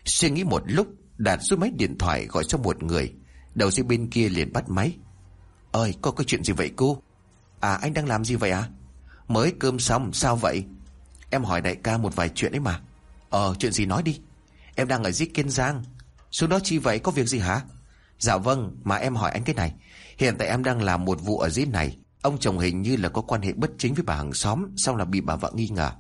S2: Suy nghĩ một lúc, Đạt rút máy điện thoại gọi cho một người. Đầu dây bên kia liền bắt máy. Ơi, có cái chuyện gì vậy cô? À, anh đang làm gì vậy à? Mới cơm xong, sao vậy? Em hỏi đại ca một vài chuyện ấy mà. Chuyện gì nói đi. Em đang ở dưới Kiên Giang. Xuống đó chi vậy, có việc gì hả? Dạ vâng, mà em hỏi anh cái này. Hiện tại em đang làm một vụ ở dưới này. Ông chồng hình như là có quan hệ bất chính với bà hàng xóm, xong là bị bà vợ nghi ngờ.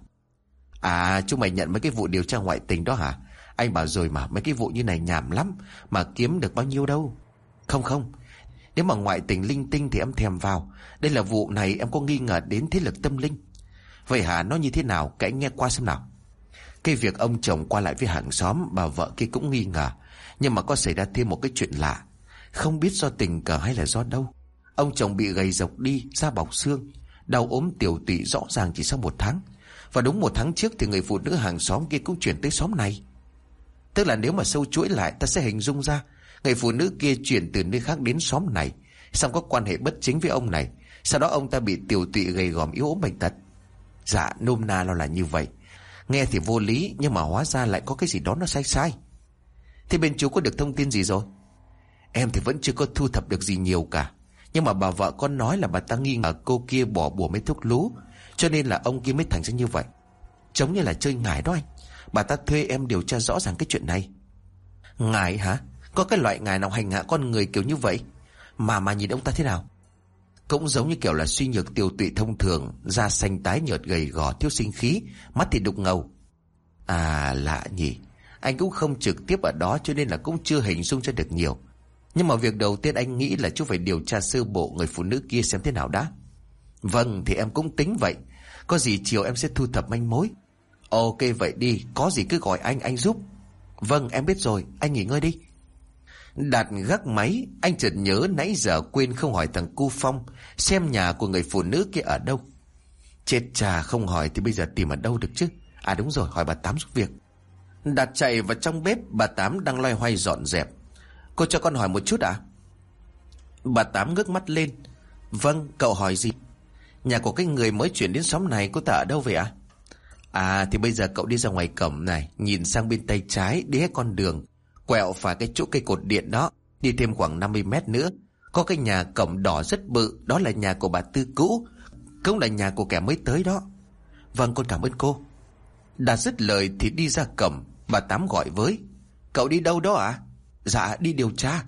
S2: À, chúng mày nhận mấy cái vụ điều tra ngoại tình đó hả? Anh bảo rồi mà, mấy cái vụ như này nhảm lắm, mà kiếm được bao nhiêu đâu. Không, nếu mà ngoại tình linh tinh thì em thèm vào. Đây là vụ này em có nghi ngờ đến thế lực tâm linh. Vậy hả, nó như thế nào, kể anh nghe qua xem nào. Cái việc ông chồng qua lại với hàng xóm, bà vợ kia cũng nghi ngờ. Nhưng mà có xảy ra thêm một cái chuyện lạ. Không biết do tình cờ hay là do đâu, ông chồng bị gầy rộc đi, da bọc xương, đau ốm tiểu tụy rõ ràng chỉ sau 1 tháng. Và đúng 1 tháng trước thì người phụ nữ hàng xóm kia cũng chuyển tới xóm này. Tức là nếu mà sâu chuỗi lại, ta sẽ hình dung ra người phụ nữ kia chuyển từ nơi khác đến xóm này, xong có quan hệ bất chính với ông này. Sau đó ông ta bị tiểu tụy gầy gòm yếu ốm bệnh tật. Dạ, nôm na nó là như vậy. Nghe thì vô lý, nhưng mà hóa ra lại có cái gì đó nó sai. Thế bên chú có được thông tin gì rồi? Em thì vẫn chưa có thu thập được gì nhiều cả. Nhưng mà bà vợ con nói là bà ta nghi ngờ cô kia bỏ bùa mấy thuốc lú, cho nên là ông kia mới thành ra như vậy. Giống như là chơi ngải đó anh. Bà ta thuê em điều tra rõ ràng cái chuyện này. Ngải hả? Có cái loại ngải nào hành hạ con người kiểu như vậy? Mà nhìn ông ta thế nào? Cũng giống như kiểu là suy nhược tiểu tụy thông thường, da xanh tái nhợt gầy gò thiếu sinh khí, mắt thì đục ngầu. À, lạ nhỉ. Anh cũng không trực tiếp ở đó cho nên là cũng chưa hình dung ra được nhiều. Nhưng mà việc đầu tiên anh nghĩ là chú phải điều tra sơ bộ người phụ nữ kia xem thế nào đã. Vâng, thì em cũng tính vậy. Có gì chiều em sẽ thu thập manh mối. Ok vậy đi, có gì cứ gọi anh giúp. Vâng, em biết rồi, anh nghỉ ngơi đi. Đạt gác máy, anh chợt nhớ nãy giờ quên không hỏi thằng Cu Phong xem nhà của người phụ nữ kia ở đâu. Chết chà, không hỏi thì bây giờ tìm ở đâu được chứ. À đúng rồi, hỏi bà Tám giúp việc. Đạt chạy vào trong bếp, bà Tám đang loay hoay dọn dẹp. Cô cho con hỏi một chút ạ? Bà Tám ngước mắt lên. Vâng, cậu hỏi gì? Nhà của cái người mới chuyển đến xóm này, cô ta ở đâu vậy ạ? À thì bây giờ cậu đi ra ngoài cổng này, nhìn sang bên tay trái, đi hết con đường, quẹo phải cái chỗ cây cột điện đó, đi thêm khoảng 50 mét nữa, có cái nhà cổng đỏ rất bự, đó là nhà của bà Tư cũ, cũng là nhà của kẻ mới tới đó. Vâng, con cảm ơn cô. Đã dứt lời thì đi ra cổng. Bà Tám gọi với. Cậu đi đâu đó ạ? Dạ, đi điều tra.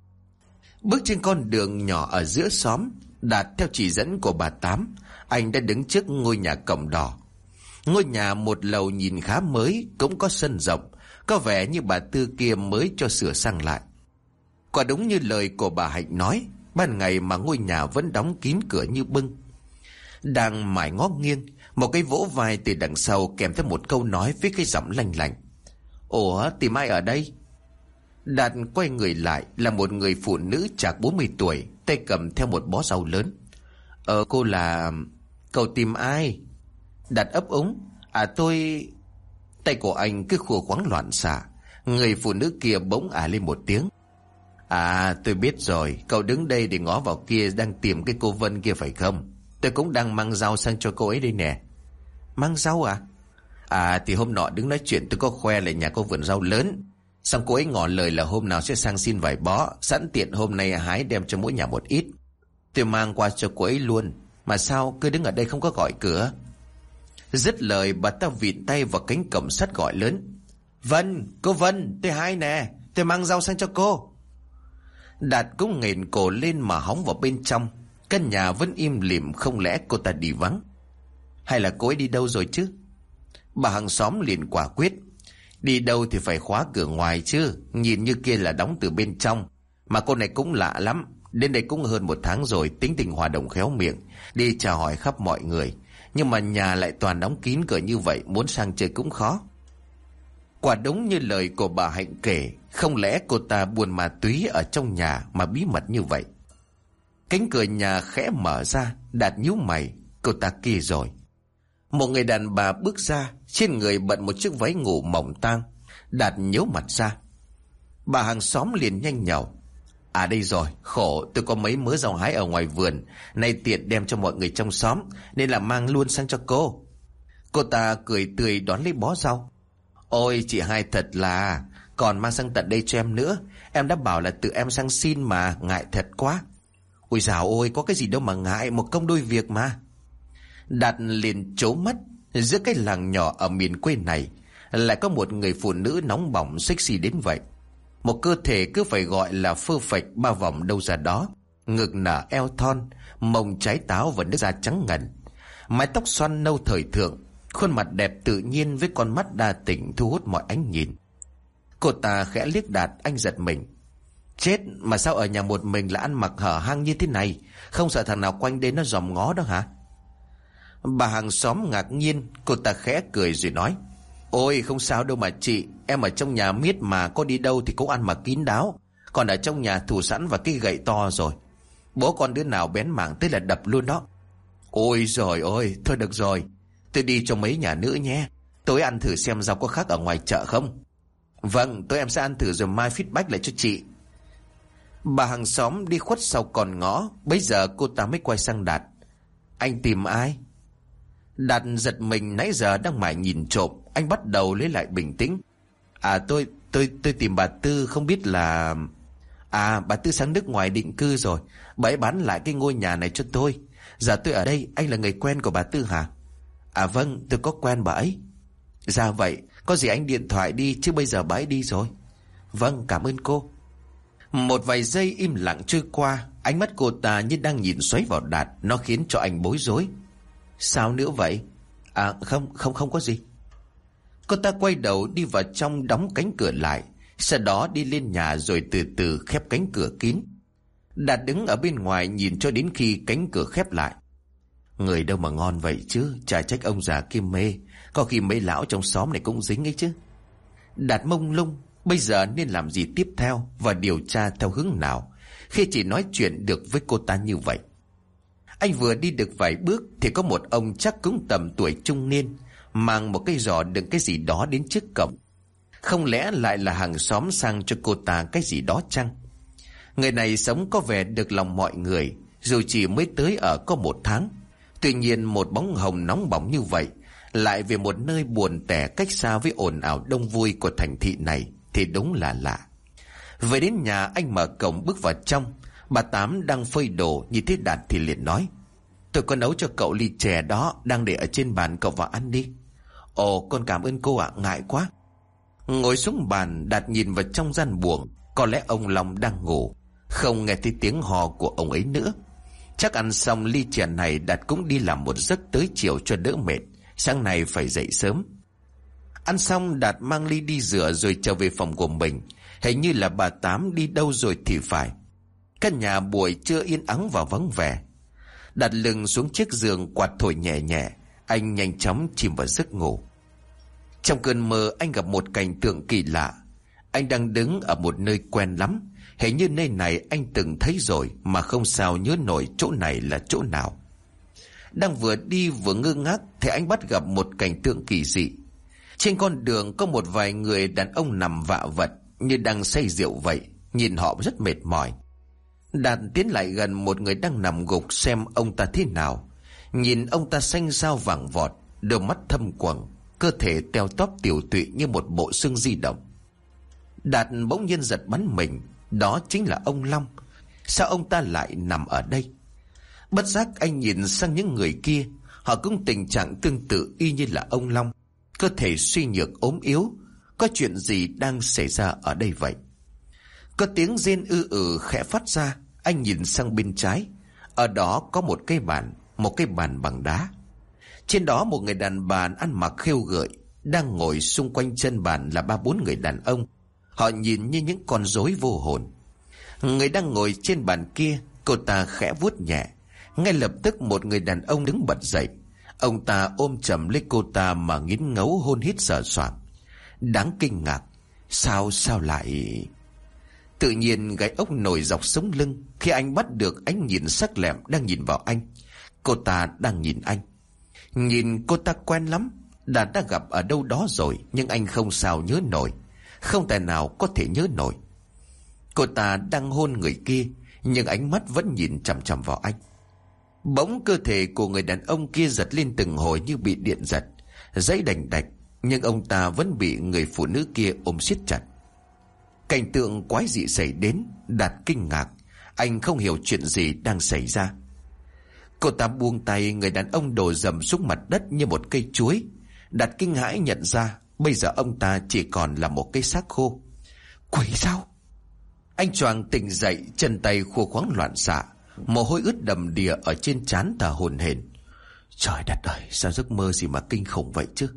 S2: Bước trên con đường nhỏ ở giữa xóm, Đạt theo chỉ dẫn của bà Tám, anh đã đứng trước ngôi nhà cổng đỏ. Ngôi nhà một lầu nhìn khá mới, cũng có sân rộng, có vẻ như bà Tư kia mới cho sửa sang lại. Quả đúng như lời của bà Hạnh nói, ban ngày mà ngôi nhà vẫn đóng kín cửa như bưng. Đang mải ngó nghiêng, một cái vỗ vai từ đằng sau kèm theo một câu nói với cái giọng lanh lảnh. Ủa, tìm ai ở đây? Đạt quay người lại là một người phụ nữ chạc 40 tuổi, tay cầm theo một bó rau lớn. Cô là... Cậu tìm ai? Đạt ấp úng. À tôi... Tay của anh cứ khua khoắng loạn xạ. Người phụ nữ kia bỗng lên một tiếng. À tôi biết rồi, cậu đứng đây để ngó vào kia đang tìm cái cô Vân kia phải không? Tôi cũng đang mang rau sang cho cô ấy đây nè. Mang rau à? À thì hôm nọ đứng nói chuyện tôi có khoe là nhà có vườn rau lớn. Xong cô ấy ngỏ lời là hôm nào sẽ sang xin vài bó, sẵn tiện hôm nay hái đem cho mỗi nhà một ít. Tôi mang qua cho cô ấy luôn. Mà sao cứ đứng ở đây không có gọi cửa? Dứt lời bà ta vịn tay vào cánh cổng sắt gọi lớn. Vân, cô Vân, tôi hái nè, tôi mang rau sang cho cô. Đạt cũng nghển cổ lên mà hóng vào bên trong. Căn nhà vẫn im lìm, không lẽ cô ta đi vắng? Hay là cô ấy đi đâu rồi chứ? Bà hàng xóm liền quả quyết. Đi đâu thì phải khóa cửa ngoài chứ, nhìn như kia là đóng từ bên trong. Mà cô này cũng lạ lắm, đến đây cũng hơn 1 tháng rồi, tính tình hòa đồng khéo miệng, đi chào hỏi khắp mọi người. Nhưng mà nhà lại toàn đóng kín cửa như vậy, muốn sang chơi cũng khó. Quả đúng như lời của bà Hạnh kể, không lẽ cô ta buôn ma túy ở trong nhà mà bí mật như vậy? Cánh cửa nhà khẽ mở ra, Đạt nhíu mày, cô ta kia rồi. Một người đàn bà bước ra, trên người bận một chiếc váy ngủ mỏng tang. Đạt nhíu mặt ra. Bà hàng xóm liền nhanh nhảu. À đây rồi, khổ, tôi có mấy mớ rau hái ở ngoài vườn, nay tiện đem cho mọi người trong xóm, nên là mang luôn sang cho cô. Cô ta cười tươi đón lấy bó rau. Ôi chị hai thật là, Còn mang sang tận đây cho em nữa. Em đã bảo là tự em sang xin mà, ngại thật quá. Ôi dào ôi, có cái gì đâu mà ngại, một công đôi việc mà. Đạt liền trố mắt. Giữa cái làng nhỏ ở miền quê này lại có một người phụ nữ nóng bỏng sexy đến vậy. Một cơ thể cứ phải gọi là phơ phạch ba vòng đâu ra đó, ngực nở eo thon, mông trái táo và nước da trắng ngần, mái tóc xoăn nâu thời thượng, khuôn mặt đẹp tự nhiên với con mắt đa tình thu hút mọi ánh nhìn. Cô ta khẽ liếc Đạt, anh giật mình. Chết, mà sao ở nhà một mình là ăn mặc hở hang như thế này? Không sợ thằng nào quanh đến nó dòm ngó đó hả? Bà hàng xóm ngạc nhiên. Cô ta khẽ cười rồi nói: Ôi không sao đâu mà chị, em ở trong nhà miết mà, có đi đâu thì cũng ăn mặc kín đáo. Còn ở trong nhà thủ sẵn và cái gậy to rồi. Bố con đứa nào bén mảng tới là đập luôn đó. Ôi giời ơi, thôi được rồi, tôi đi cho mấy nhà nữa nhé. Tối ăn thử xem rau có khác ở ngoài chợ không. Vâng, tối em sẽ ăn thử rồi mai feedback lại cho chị. Bà hàng xóm đi khuất sau con ngõ. Bấy giờ cô ta mới quay sang Đạt: Anh tìm ai? Đạt giật mình, nãy giờ đang mải nhìn trộm. Anh bắt đầu lấy lại bình tĩnh. Tôi tìm bà Tư, không biết là... bà Tư sang nước ngoài định cư rồi. Bà ấy bán lại cái ngôi nhà này cho tôi. Giờ tôi ở đây, anh là người quen của bà Tư hả? Vâng, tôi có quen bà ấy. Dạ vậy, có gì anh điện thoại đi, chứ bây giờ bà ấy đi rồi. Vâng, cảm ơn cô. Một vài giây im lặng trôi qua. Ánh mắt cô ta như đang nhìn xoáy vào Đạt. Nó khiến cho anh bối rối. Sao nữa vậy? Không có gì. Cô ta quay đầu đi vào trong, đóng cánh cửa lại. Sau đó đi lên nhà rồi từ từ khép cánh cửa kín. Đạt đứng ở bên ngoài nhìn cho đến khi cánh cửa khép lại. Người đâu mà ngon vậy chứ, chả trách ông già kia mê. Có khi mấy lão trong xóm này cũng dính ấy chứ. Đạt mông lung, bây giờ nên làm gì tiếp theo và điều tra theo hướng nào khi chỉ nói chuyện được với cô ta như vậy. Anh vừa đi được vài bước thì có một ông chắc cũng tầm tuổi trung niên, mang một cái giỏ đựng cái gì đó đến trước cổng. Không lẽ lại là hàng xóm sang cho cô ta cái gì đó chăng? Người này sống có vẻ được lòng mọi người, dù chỉ mới tới ở có 1 tháng. Tuy nhiên một bóng hồng nóng bỏng như vậy, lại về một nơi buồn tẻ cách xa với ồn ào đông vui của thành thị này, thì đúng là lạ. Về đến nhà, anh mở cổng bước vào trong. Bà Tám đang phơi đồ, nhìn thấy Đạt thì liền nói: Tôi có nấu cho cậu ly chè đó, đang để ở trên bàn, cậu vào ăn đi. Ồ, con cảm ơn cô ạ, ngại quá. Ngồi xuống bàn, Đạt nhìn vào trong gian buồng. Có lẽ ông Long đang ngủ, không nghe thấy tiếng hò của ông ấy nữa. Chắc ăn xong ly chè này, Đạt cũng đi làm một giấc tới chiều cho đỡ mệt. Sáng nay phải dậy sớm. Ăn xong, Đạt mang ly đi rửa rồi trở về phòng của mình. Hình như là bà Tám đi đâu rồi thì phải. Căn nhà buổi trưa yên ắng và vắng vẻ. Đặt lưng xuống chiếc giường, quạt thổi nhẹ nhẹ. Anh nhanh chóng chìm vào giấc ngủ. Trong cơn mơ, anh gặp một cảnh tượng kỳ lạ. Anh đang đứng ở một nơi quen lắm. Hình như nơi này anh từng thấy rồi, mà không sao nhớ nổi chỗ này là chỗ nào. Đang vừa đi vừa ngơ ngác thì anh bắt gặp một cảnh tượng kỳ dị. Trên con đường có một vài người đàn ông nằm vạ vật, như đang say rượu vậy. Nhìn họ rất mệt mỏi. Đạt tiến lại gần một người đang nằm gục xem ông ta thế nào. Nhìn ông ta xanh xao vàng vọt, đôi mắt thâm quầng, cơ thể teo tóp tiều tụy như một bộ xương di động. Đạt bỗng nhiên giật bắn mình. Đó chính là ông Long. Sao ông ta lại nằm ở đây? Bất giác anh nhìn sang những người kia. Họ cũng tình trạng tương tự y như là ông Long, cơ thể suy nhược ốm yếu. Có chuyện gì đang xảy ra ở đây vậy? Có tiếng rên khẽ phát ra. Anh nhìn sang bên trái. Ở đó có một cái bàn bằng đá. Trên đó một người đàn bà ăn mặc khêu gợi đang ngồi, xung quanh chân bàn là 3-4 người đàn ông. Họ nhìn như những con rối vô hồn. Người đang ngồi trên bàn kia, cô ta khẽ vuốt nhẹ. Ngay lập tức một người đàn ông đứng bật dậy. Ông ta ôm chầm lấy cô ta mà nghiến ngấu hôn hít sờ soạng. Đáng kinh ngạc, sao lại... Tự nhiên gáy ốc nổi dọc sống lưng khi anh bắt được ánh nhìn sắc lẹm đang nhìn vào anh. Cô ta đang nhìn anh. Nhìn cô ta quen lắm. Đã gặp ở đâu đó rồi, nhưng anh không sao nhớ nổi. Không thể nào có thể nhớ nổi. Cô ta đang hôn người kia, nhưng ánh mắt vẫn nhìn chằm chằm vào anh. Bỗng cơ thể của người đàn ông kia giật lên từng hồi như bị điện giật, giãy đành đạch, nhưng ông ta vẫn bị người phụ nữ kia ôm siết chặt. Cảnh tượng quái dị xảy đến. Đạt kinh ngạc, anh không hiểu chuyện gì đang xảy ra. Cô ta buông tay, người đàn ông đổ dầm xuống mặt đất như một cây chuối. Đạt kinh hãi nhận ra bây giờ ông ta chỉ còn là một cái xác khô. Quỷ sao? Anh choàng tỉnh dậy, chân tay khô khoắng loạn xạ, mồ hôi ướt đầm đìa ở trên trán thở hổn hển. Trời đất ơi, sao giấc mơ gì mà kinh khủng vậy chứ?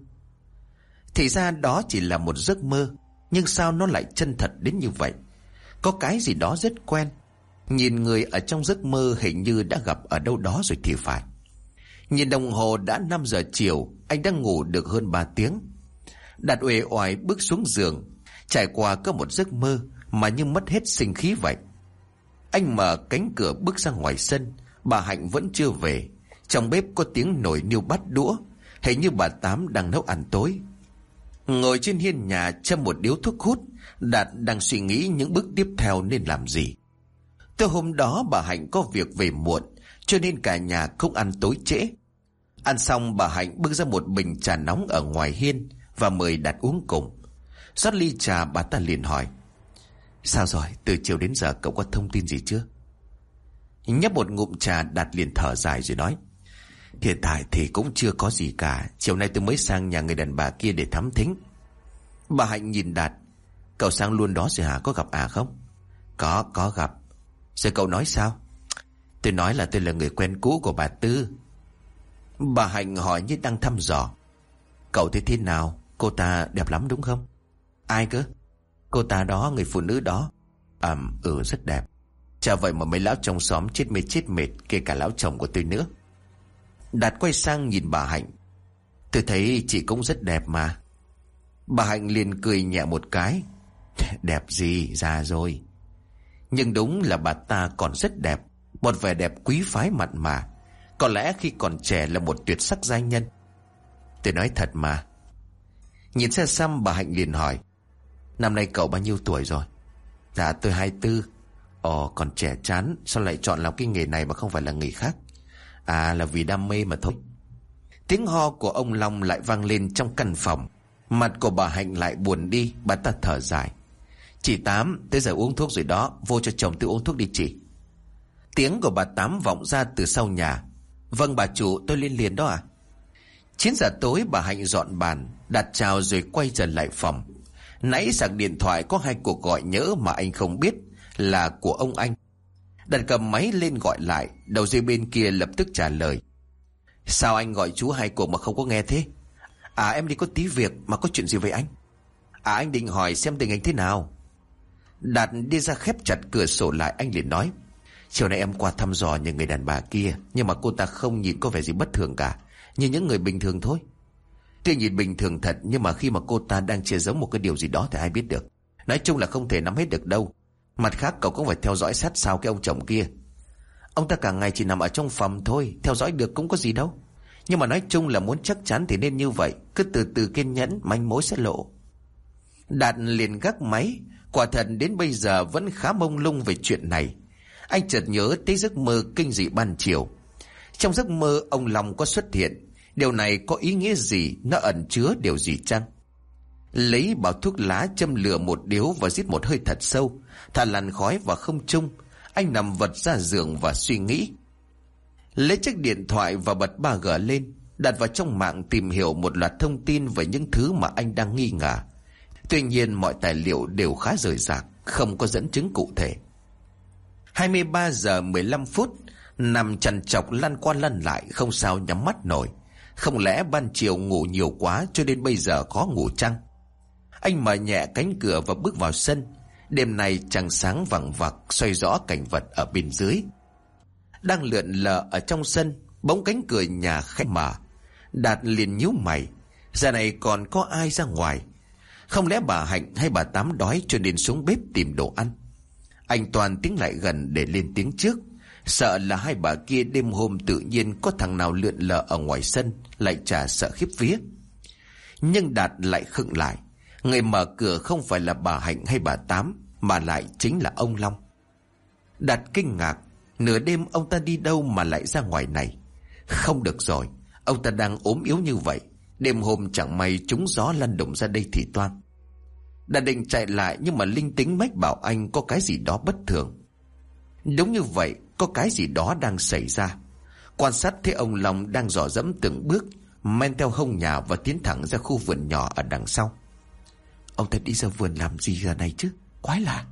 S2: Thì ra đó chỉ là một giấc mơ, nhưng sao nó lại chân thật đến như vậy? Có cái gì đó rất quen. Nhìn người ở trong giấc mơ hình như đã gặp ở đâu đó rồi thì phải. Nhìn đồng hồ đã 5 giờ chiều, anh đang ngủ được hơn 3 tiếng. Đạt uể oải bước xuống giường, trải qua có một giấc mơ mà như mất hết sinh khí vậy. Anh mở cánh cửa bước ra ngoài sân, bà Hạnh vẫn chưa về. Trong bếp có tiếng nồi niêu bát đũa, hình như bà Tám đang nấu ăn tối. Ngồi trên hiên nhà châm một điếu thuốc hút, Đạt đang suy nghĩ những bước tiếp theo nên làm gì. Tối hôm đó bà Hạnh có việc về muộn, cho nên cả nhà không ăn tối trễ. Ăn xong bà Hạnh bước ra một bình trà nóng ở ngoài hiên và mời Đạt uống cùng. Rót ly trà, bà ta liền hỏi: Sao rồi, từ chiều đến giờ cậu có thông tin gì chưa? Nhấp một ngụm trà, Đạt liền thở dài rồi nói: Hiện tại thì cũng chưa có gì cả. Chiều nay tôi mới sang nhà người đàn bà kia để thám thính. Bà Hạnh nhìn Đạt: Cậu sang luôn đó rồi hả? Có gặp không? Có gặp. Rồi cậu nói sao? Tôi nói là tôi là người quen cũ của bà Tư. Bà Hạnh hỏi như đang thăm dò: Cậu thấy thế nào? Cô ta đẹp lắm đúng không? Ai cơ? Cô ta đó, người phụ nữ đó. Rất đẹp. Chả vậy mà mấy lão trong xóm chết mệt, kể cả lão chồng của tôi nữa. Đạt quay sang nhìn bà Hạnh: Tôi thấy chị cũng rất đẹp mà. Bà Hạnh liền cười nhẹ một cái: Đẹp gì, già rồi. Nhưng đúng là bà ta còn rất đẹp, một vẻ đẹp quý phái mặn mà. Có lẽ khi còn trẻ là một tuyệt sắc giai nhân. Tôi nói thật mà. Nhìn xa xăm, bà Hạnh liền hỏi: Năm nay cậu bao nhiêu tuổi rồi? Dạ tôi 24. Ồ, còn trẻ chán. Sao lại chọn làm cái nghề này mà không phải là nghề khác? Là vì đam mê mà thôi. Tiếng ho của ông Long lại vang lên trong căn phòng. Mặt của bà Hạnh lại buồn đi. Bà ta thở dài: Chị Tám, tới giờ uống thuốc rồi đó. Vô cho chồng tôi uống thuốc đi chị. Tiếng của bà Tám vọng ra từ sau nhà: Vâng bà chủ, tôi lên liền đó ạ. 9 giờ tối bà Hạnh dọn bàn, đặt chào rồi quay trở lại phòng. Nãy sạc điện thoại có 2 cuộc gọi nhỡ mà anh không biết là của ông anh. Đặt cầm máy lên gọi lại, đầu dây bên kia lập tức trả lời: Sao anh gọi chú 2 cuộc mà không có nghe thế? Em đi có tí việc. Mà có chuyện gì vậy anh? Anh định hỏi xem tình hình thế nào. Đạt đi ra khép chặt cửa sổ lại, anh liền nói: Chiều nay em qua thăm dò nhà người đàn bà kia, nhưng mà cô ta không nhìn có vẻ gì bất thường cả, như những người bình thường thôi. Tuy nhìn bình thường thật, nhưng mà khi mà cô ta đang che giấu một cái điều gì đó thì ai biết được. Nói chung là không thể nắm hết được đâu. Mặt khác cậu cũng phải theo dõi sát sao cái ông chồng kia. Ông ta cả ngày chỉ nằm ở trong phòng thôi, theo dõi được cũng có gì đâu. Nhưng mà nói chung là muốn chắc chắn thì nên như vậy. Cứ từ từ kiên nhẫn, manh mối sẽ lộ. Đạt liền gác máy. Quả thật đến bây giờ vẫn khá mông lung về chuyện này. Anh chợt nhớ tới giấc mơ kinh dị ban chiều. Trong giấc mơ ông Long có xuất hiện. Điều này có ý nghĩa gì? Nó ẩn chứa điều gì chăng? Lấy bao thuốc lá châm lửa một điếu và rít một hơi thật sâu, thả làn khói vào không trung. Anh nằm vật ra giường và suy nghĩ. Lấy chiếc điện thoại và bật 3G lên, đặt vào trong mạng tìm hiểu một loạt thông tin về những thứ mà anh đang nghi ngờ. Tuy nhiên mọi tài liệu đều khá rời rạc, không có dẫn chứng cụ thể. 23 giờ 15 phút, nằm trằn trọc lăn qua lăn lại, không sao nhắm mắt nổi. Không lẽ ban chiều ngủ nhiều quá cho đến bây giờ khó ngủ chăng? Anh mở nhẹ cánh cửa và bước vào sân. Đêm nay trăng sáng vằng vặc xoay rõ cảnh vật ở bên dưới. Đang lượn lờ ở trong sân, bỗng cánh cửa nhà khẽ mở. Đạt liền nhíu mày, giờ này còn có ai ra ngoài? Không lẽ bà Hạnh hay bà Tám đói cho nên xuống bếp tìm đồ ăn? Anh toàn tiến lại gần để lên tiếng trước, sợ là hai bà kia đêm hôm tự nhiên có thằng nào lượn lờ ở ngoài sân, lại chả sợ khiếp vía. Nhưng Đạt lại khựng lại. Người mở cửa không phải là bà Hạnh hay bà Tám, mà lại chính là ông Long. Đạt kinh ngạc, nửa đêm ông ta đi đâu mà lại ra ngoài này? Không được rồi, ông ta đang ốm yếu như vậy, đêm hôm chẳng may trúng gió lăn đùng ra đây thì toang. Đạt định chạy lại, nhưng mà linh tính mách bảo anh có cái gì đó bất thường. Đúng như vậy, có cái gì đó đang xảy ra. Quan sát thấy ông Long đang dò dẫm từng bước, men theo hông nhà và tiến thẳng ra khu vườn nhỏ ở đằng sau. Ông ta đi ra vườn làm gì giờ này chứ? Quái lạ.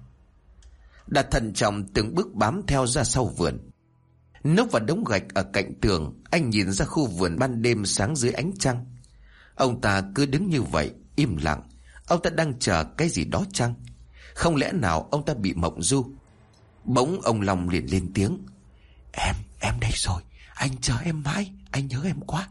S2: Đạt thận trọng từng bước bám theo ra sau vườn. Núp vào đống gạch ở cạnh tường, anh nhìn ra khu vườn ban đêm sáng dưới ánh trăng. Ông ta cứ đứng như vậy, im lặng. Ông ta đang chờ cái gì đó chăng? Không lẽ nào ông ta bị mộng du? Bỗng ông Long liền lên tiếng. Em đây rồi. Anh chờ em mãi. Anh nhớ em quá.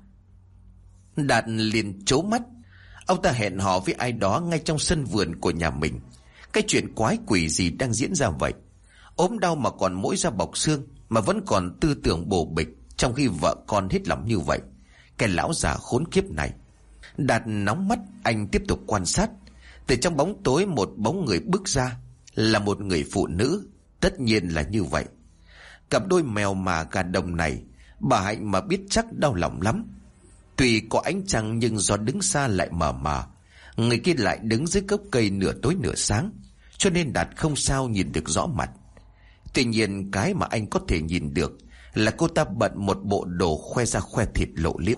S2: Đạt liền trố mắt. Ông ta hẹn hò với ai đó ngay trong sân vườn của nhà mình. Cái chuyện quái quỷ gì đang diễn ra vậy? Ốm đau mà còn mỗi da bọc xương, mà vẫn còn tư tưởng bồ bịch, trong khi vợ con hết lòng như vậy. Cái lão già khốn kiếp này. Đạt nóng mắt, anh tiếp tục quan sát. Từ trong bóng tối một bóng người bước ra. Là một người phụ nữ. Tất nhiên là như vậy. Cặp đôi mèo mà gà đồng này, bà Hạnh mà biết chắc đau lòng lắm. Tuy có ánh trăng nhưng do đứng xa lại mờ mờ. Người kia lại đứng dưới gốc cây nửa tối nửa sáng, cho nên Đạt không sao nhìn được rõ mặt. Tuy nhiên cái mà anh có thể nhìn được là cô ta bận một bộ đồ khoe ra khoe thịt lộ liếc.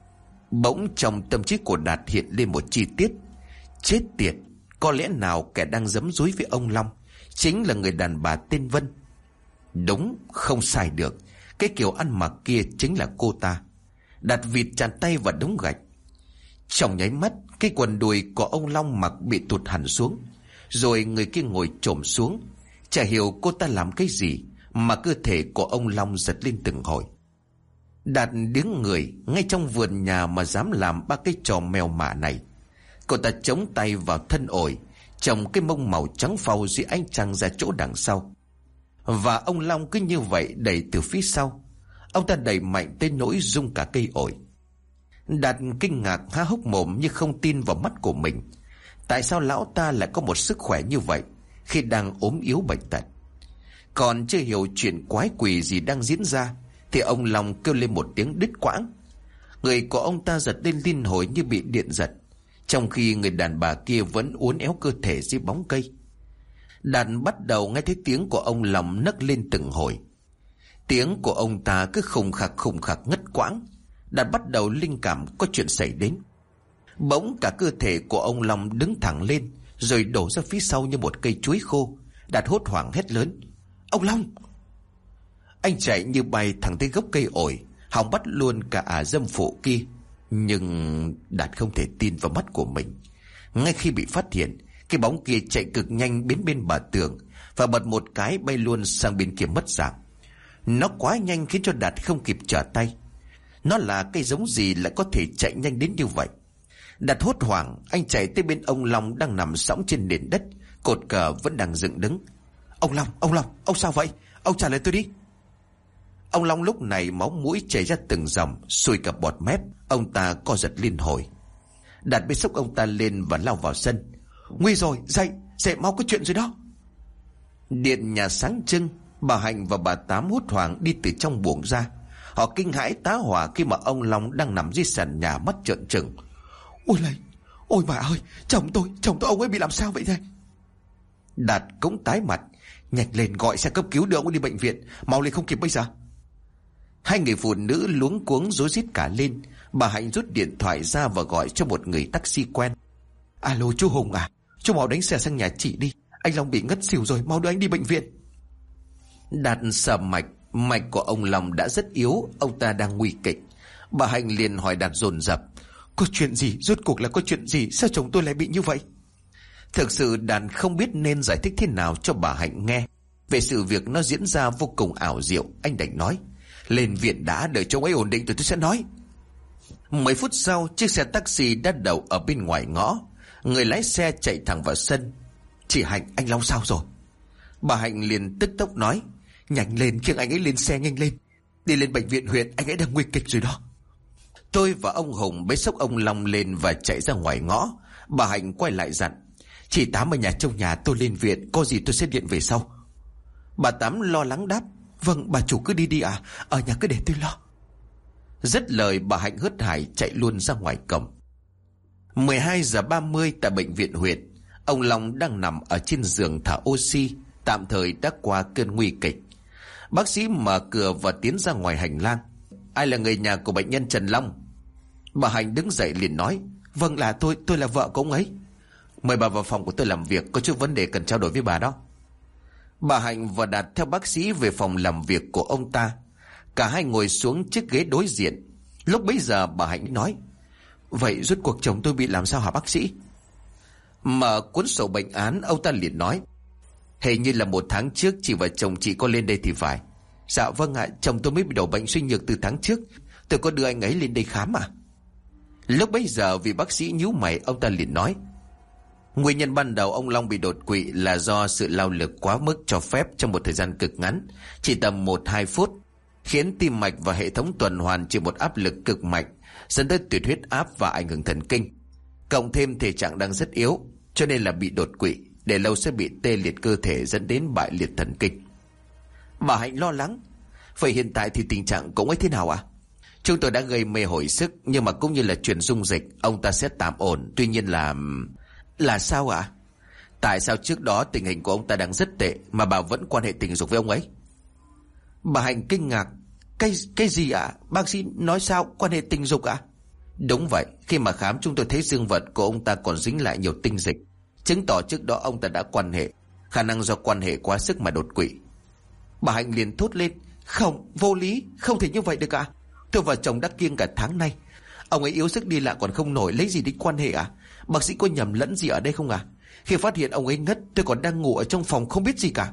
S2: Bỗng trong tâm trí của Đạt hiện lên một chi tiết. Chết tiệt, có lẽ nào kẻ đang giấm dúi với ông Long chính là người đàn bà tên Vân? Đúng, không sai được. Cái kiểu ăn mặc kia chính là cô ta. Đạt vịt chặt tay vào đống gạch. Trong nháy mắt, cái quần đùi của ông Long mặc bị tụt hẳn xuống. Rồi người kia ngồi chồm xuống. Chả hiểu cô ta làm cái gì mà cơ thể của ông Long giật lên từng hồi. Đạt đứng người ngay trong vườn nhà mà dám làm ba cái trò mèo mả này. Cô ta chống tay vào thân ổi, chồng cái mông màu trắng phau dưới ánh trăng ra chỗ đằng sau. Và ông Long cứ như vậy đẩy từ phía sau. Ông ta đẩy mạnh tới nỗi rung cả cây ổi. Đạt kinh ngạc há hốc mồm như không tin vào mắt của mình. Tại sao lão ta lại có một sức khỏe như vậy khi đang ốm yếu bệnh tật? Còn chưa hiểu chuyện quái quỷ gì đang diễn ra thì ông Long kêu lên một tiếng đứt quãng. Người của ông ta giật lên liên hồi như bị điện giật, trong khi người đàn bà kia vẫn uốn éo cơ thể dưới bóng cây. Đạt bắt đầu nghe thấy tiếng của ông Long nấc lên từng hồi. Tiếng của ông ta cứ khùng khặc ngất quãng. Đạt bắt đầu linh cảm có chuyện xảy đến. Bỗng cả cơ thể của ông Long đứng thẳng lên, rồi đổ ra phía sau như một cây chuối khô. Đạt hốt hoảng hét lớn: Ông Long! Anh chạy như bay thẳng tới gốc cây ổi, hòng bắt luôn cả dâm phụ kia. Nhưng Đạt không thể tin vào mắt của mình. Ngay khi bị phát hiện, cái bóng kia chạy cực nhanh đến bên bờ tường và bật một cái bay luôn sang bên kia mất dạng. Nó quá nhanh khiến cho Đạt không kịp trở tay. Nó là cái giống gì lại có thể chạy nhanh đến như vậy? Đạt hốt hoảng, anh chạy tới bên ông Long đang nằm sõng trên nền đất, cột cờ vẫn đang dựng đứng. Ông Long, ông sao vậy? Ông trả lời tôi đi. Ông Long lúc này máu mũi chảy ra từng dòng, sùi cả bọt mép. Ông ta co giật liên hồi. Đạt bế xốc ông ta lên và lao vào sân. Nguy rồi, dậy mau, có chuyện rồi đó. Điện nhà sáng trưng. Bà Hạnh và bà Tám hốt hoảng đi từ trong buồng ra. Họ kinh hãi tá hỏa khi mà ông Long đang nằm dưới sàn nhà mắt trợn trừng. Ôi bà ơi, chồng tôi ông ấy bị làm sao vậy thế? Đạt cũng tái mặt. Nhanh lên gọi xe cấp cứu đưa ông ấy đi bệnh viện, mau lên không kịp bây giờ. Hai người phụ nữ luống cuống rối rít cả lên. Bà Hạnh rút điện thoại ra và gọi cho một người taxi quen. Alo, chú Hùng à, chú mau đánh xe sang nhà chị đi. Anh Long bị ngất xỉu rồi, mau đưa anh đi bệnh viện. Đạt sờ mạch của ông Long đã rất yếu, ông ta đang nguy kịch. Bà Hạnh liền hỏi Đạt dồn dập: Có chuyện gì? Rốt cuộc là có chuyện gì? Sao chồng tôi lại bị như vậy? Thực sự Đạt không biết nên giải thích thế nào cho bà Hạnh nghe về sự việc nó diễn ra vô cùng ảo diệu. Anh đành nói: Lên viện đã, đợi cho ông ấy ổn định rồi tôi sẽ nói. 10 phút sau, chiếc xe taxi đã đậu ở bên ngoài ngõ. Người lái xe chạy thẳng vào sân. Chị Hạnh, anh Long sao rồi? Bà Hạnh liền tức tốc nói: Nhanh lên, khiêng anh ấy lên xe nhanh lên. Đi lên bệnh viện huyện, anh ấy đang nguy kịch rồi đó. Tôi và ông Hùng bế xốc ông Long lên và chạy ra ngoài ngõ. Bà Hạnh quay lại dặn: Chị Tám ở nhà trông nhà, tôi lên viện, có gì tôi sẽ điện về sau. Bà Tám lo lắng đáp: Vâng, bà chủ cứ đi à, ở nhà cứ để tôi lo. Dứt lời, bà Hạnh hớt hải chạy luôn ra ngoài cổng. 12 giờ 30 tại bệnh viện huyện. Ông Long đang nằm ở trên giường thở oxy, tạm thời đã qua cơn nguy kịch. Bác sĩ mở cửa và tiến ra ngoài hành lang. Ai là người nhà của bệnh nhân Trần Long? Bà Hạnh đứng dậy liền nói. Vâng, là tôi là vợ của ông ấy. Mời bà vào phòng của tôi làm việc, có chút vấn đề cần trao đổi với bà đó. Bà Hạnh và Đạt theo bác sĩ về phòng làm việc của ông ta. Cả hai ngồi xuống chiếc ghế đối diện. Lúc bấy giờ bà Hạnh nói. Vậy rốt cuộc chồng tôi bị làm sao hả bác sĩ? Mở cuốn sổ bệnh án, ông ta liền nói. Hình như là 1 tháng trước chị và chồng chị có lên đây thì phải. Dạ vâng ạ, chồng tôi mới bị đổ bệnh suy nhược từ tháng trước. Tôi có đưa anh ấy lên đây khám à? Lúc bấy giờ vì bác sĩ nhíu mày, ông ta liền nói. Nguyên nhân ban đầu ông Long bị đột quỵ là do sự lao lực quá mức cho phép trong một thời gian cực ngắn, chỉ tầm 1-2 phút, khiến tim mạch và hệ thống tuần hoàn chịu một áp lực cực mạnh, dẫn tới tuyệt huyết áp và ảnh hưởng thần kinh. Cộng thêm thể trạng đang rất yếu, cho nên là bị đột quỵ, để lâu sẽ bị tê liệt cơ thể dẫn đến bại liệt thần kinh. Bà Hạnh lo lắng. Vậy hiện tại thì tình trạng của ông ấy thế nào ạ? Chúng tôi đã gây mê hồi sức, nhưng mà cũng như là truyền dung dịch, ông ta sẽ tạm ổn. Tuy nhiên là sao ạ? Tại sao trước đó tình hình của ông ta đang rất tệ mà bà vẫn quan hệ tình dục với ông ấy? Bà Hạnh kinh ngạc. Cái gì ạ? Bác sĩ nói sao quan hệ tình dục ạ? Đúng vậy, khi mà khám chúng tôi thấy dương vật của ông ta còn dính lại nhiều tinh dịch, chứng tỏ trước đó ông ta đã quan hệ, khả năng do quan hệ quá sức mà đột quỵ. Bà Hạnh liền thốt lên. Không, vô lý, không thể như vậy được ạ. Tôi và chồng đã kiêng cả tháng nay. Ông ấy yếu sức đi lại còn không nổi, lấy gì đi quan hệ à? Bác sĩ có nhầm lẫn gì ở đây không à? Khi phát hiện ông ấy ngất, tôi còn đang ngủ ở trong phòng không biết gì cả.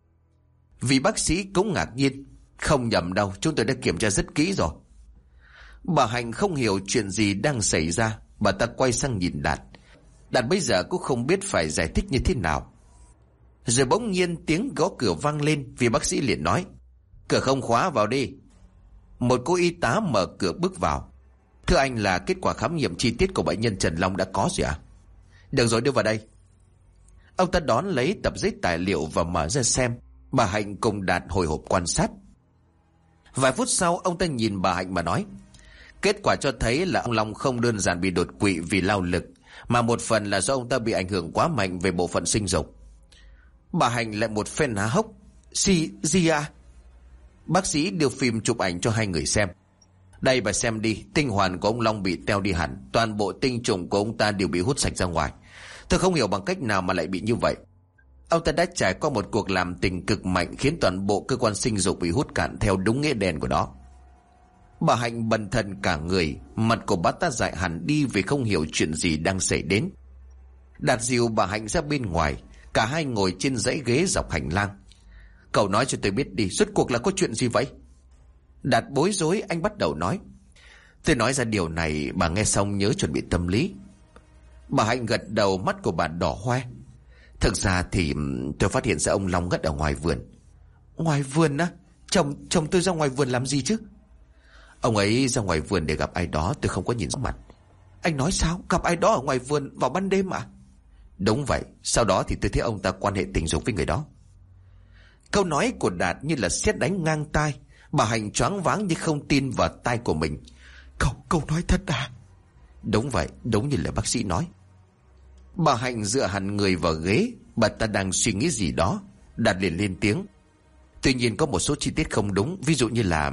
S2: Vì bác sĩ cũng ngạc nhiên. Không nhầm đâu, chúng tôi đã kiểm tra rất kỹ rồi. Bà Hạnh không hiểu chuyện gì đang xảy ra. Bà ta quay sang nhìn Đạt. Đạt bây giờ cũng không biết phải giải thích như thế nào. Rồi bỗng nhiên tiếng gõ cửa vang lên. Vì bác sĩ liền nói. Cửa không khóa, vào đi. Một cô y tá mở cửa bước vào. Thưa anh, là kết quả khám nghiệm chi tiết của bệnh nhân Trần Long đã có rồi ạ? Được rồi, đưa vào đây. Ông ta đón lấy tập giấy tài liệu và mở ra xem. Bà Hạnh cùng Đạt hồi hộp quan sát. Vài phút sau, ông ta nhìn bà Hạnh mà nói. Kết quả cho thấy là ông Long không đơn giản bị đột quỵ vì lao lực, mà một phần là do ông ta bị ảnh hưởng quá mạnh về bộ phận sinh dục. Bà Hạnh lại một phen há hốc. Gì à? Bác sĩ đưa phim chụp ảnh cho hai người xem. Đây bà xem đi, tinh hoàn của ông Long bị teo đi hẳn, toàn bộ tinh trùng của ông ta đều bị hút sạch ra ngoài. Tôi không hiểu bằng cách nào mà lại bị như vậy. Ông ta đã trải qua một cuộc làm tình cực mạnh, khiến toàn bộ cơ quan sinh dục bị hút cạn theo đúng nghĩa đen của nó. Bà Hạnh bần thần cả người, mặt của bà ta dại hẳn đi vì không hiểu chuyện gì đang xảy đến. Đạt dìu bà Hạnh ra bên ngoài. Cả hai ngồi trên dãy ghế dọc hành lang. Cậu nói cho tôi biết đi, rốt cuộc là có chuyện gì vậy? Đạt bối rối, anh bắt đầu nói. Tôi nói ra điều này, bà nghe xong nhớ chuẩn bị tâm lý. Bà Hạnh gật đầu, mắt của bà đỏ hoe. Thực ra thì tôi phát hiện ra ông Long ngất ở ngoài vườn. Ngoài vườn á? Chồng tôi ra ngoài vườn làm gì chứ? Ông ấy ra ngoài vườn để gặp ai đó, tôi không có nhìn rõ mặt. Anh nói sao? Gặp ai đó ở ngoài vườn vào ban đêm à? Đúng vậy, sau đó thì tôi thấy ông ta quan hệ tình dục với người đó. Câu nói của Đạt như là sét đánh ngang tai. Bà Hạnh choáng váng như không tin vào tai của mình. Cậu nói thật à? Đúng vậy, đúng như là bác sĩ nói. Bà Hạnh dựa hẳn người vào ghế. Bà ta đang suy nghĩ gì đó. Đạt liền lên tiếng. Tuy nhiên có một số chi tiết không đúng. Ví dụ như là...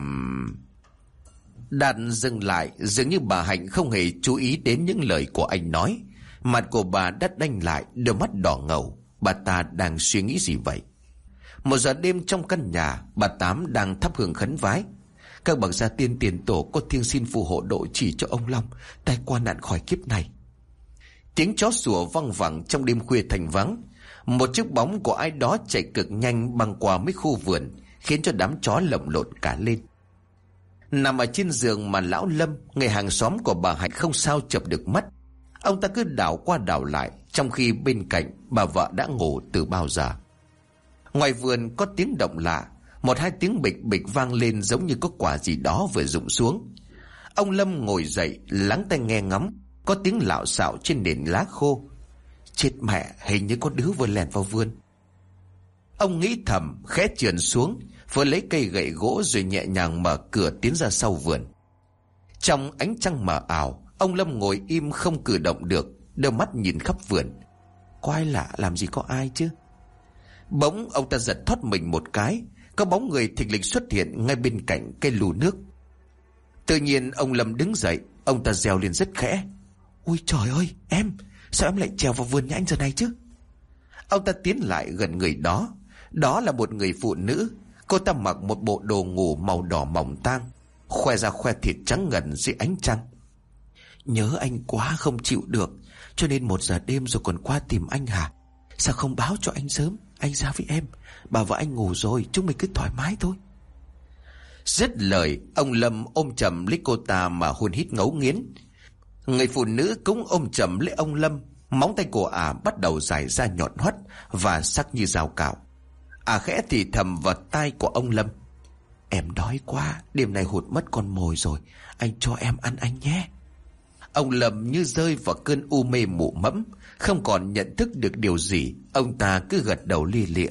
S2: Đạt dừng lại, dường như bà Hạnh không hề chú ý đến những lời của anh nói. Mặt của bà đắt đanh lại, đôi mắt đỏ ngầu. Bà ta đang suy nghĩ gì vậy? 1 giờ đêm trong căn nhà, bà Tám đang thắp hương khấn vái. Các bậc gia tiên tiền tổ có thiêng xin phù hộ độ chỉ cho ông Long tai qua nạn khỏi kiếp này. Tiếng chó sủa văng vẳng trong đêm khuya thành vắng. Một chiếc bóng của ai đó chạy cực nhanh băng qua mấy khu vườn, khiến cho đám chó lồng lộn cả lên. Nằm ở trên giường mà lão Lâm, người hàng xóm của bà Hạnh, không sao chập được mắt. Ông ta cứ đảo qua đảo lại, trong khi bên cạnh bà vợ đã ngủ từ bao giờ. Ngoài vườn có tiếng động lạ, 1-2 tiếng bịch bịch vang lên, giống như có quả gì đó vừa rụng xuống. Ông Lâm ngồi dậy, lắng tai nghe ngắm. Có tiếng lạo xạo trên nền lá khô. Chết mẹ, hình như có đứa vừa lèn vào vườn. Ông nghĩ thầm, khẽ trườn xuống, vừa lấy cây gậy gỗ rồi nhẹ nhàng mở cửa tiến ra sau vườn. Trong ánh trăng mờ ảo, ông Lâm ngồi im không cử động được, đôi mắt nhìn khắp vườn. có ai lạ, làm gì có ai chứ. Bỗng ông ta giật thoát mình một cái, có bóng người thình lình xuất hiện ngay bên cạnh cây lù nước. Tự nhiên ông Lâm đứng dậy, ông ta reo lên rất khẽ: Ôi trời ơi, em, sao em lại trèo vào vườn nhà anh giờ này chứ? Ông ta tiến lại gần người đó. Đó là một người phụ nữ. Cô ta mặc một bộ đồ ngủ màu đỏ mỏng tang, khoe ra khoe thịt trắng ngần dưới ánh trăng. Nhớ anh quá không chịu được, cho nên 1 giờ đêm rồi còn qua tìm anh hả? Sao không báo cho anh sớm? Anh ra với em, bà vợ anh ngủ rồi, chúng mình cứ thoải mái thôi. Dứt lời, ông Lâm ôm chầm lấy cô ta mà hôn hít ngấu nghiến. Người phụ nữ cũng ôm chầm lấy ông Lâm. Móng tay của bắt đầu dài ra nhọn hoắt và sắc như dao cạo. Khẽ thì thầm vào tai của ông Lâm: Em đói quá, đêm nay hụt mất con mồi rồi, anh cho em ăn anh nhé. Ông Lâm như rơi vào cơn u mê mụ mẫm, không còn nhận thức được điều gì. Ông ta cứ gật đầu lia lịa: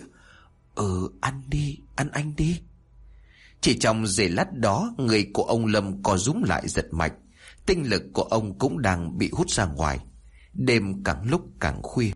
S2: Ăn đi, ăn anh đi. Chỉ trong giây lát đó, người của ông Lâm co rúm lại giật mạnh. Tinh lực của ông cũng đang bị hút ra ngoài. Đêm càng lúc càng khuya.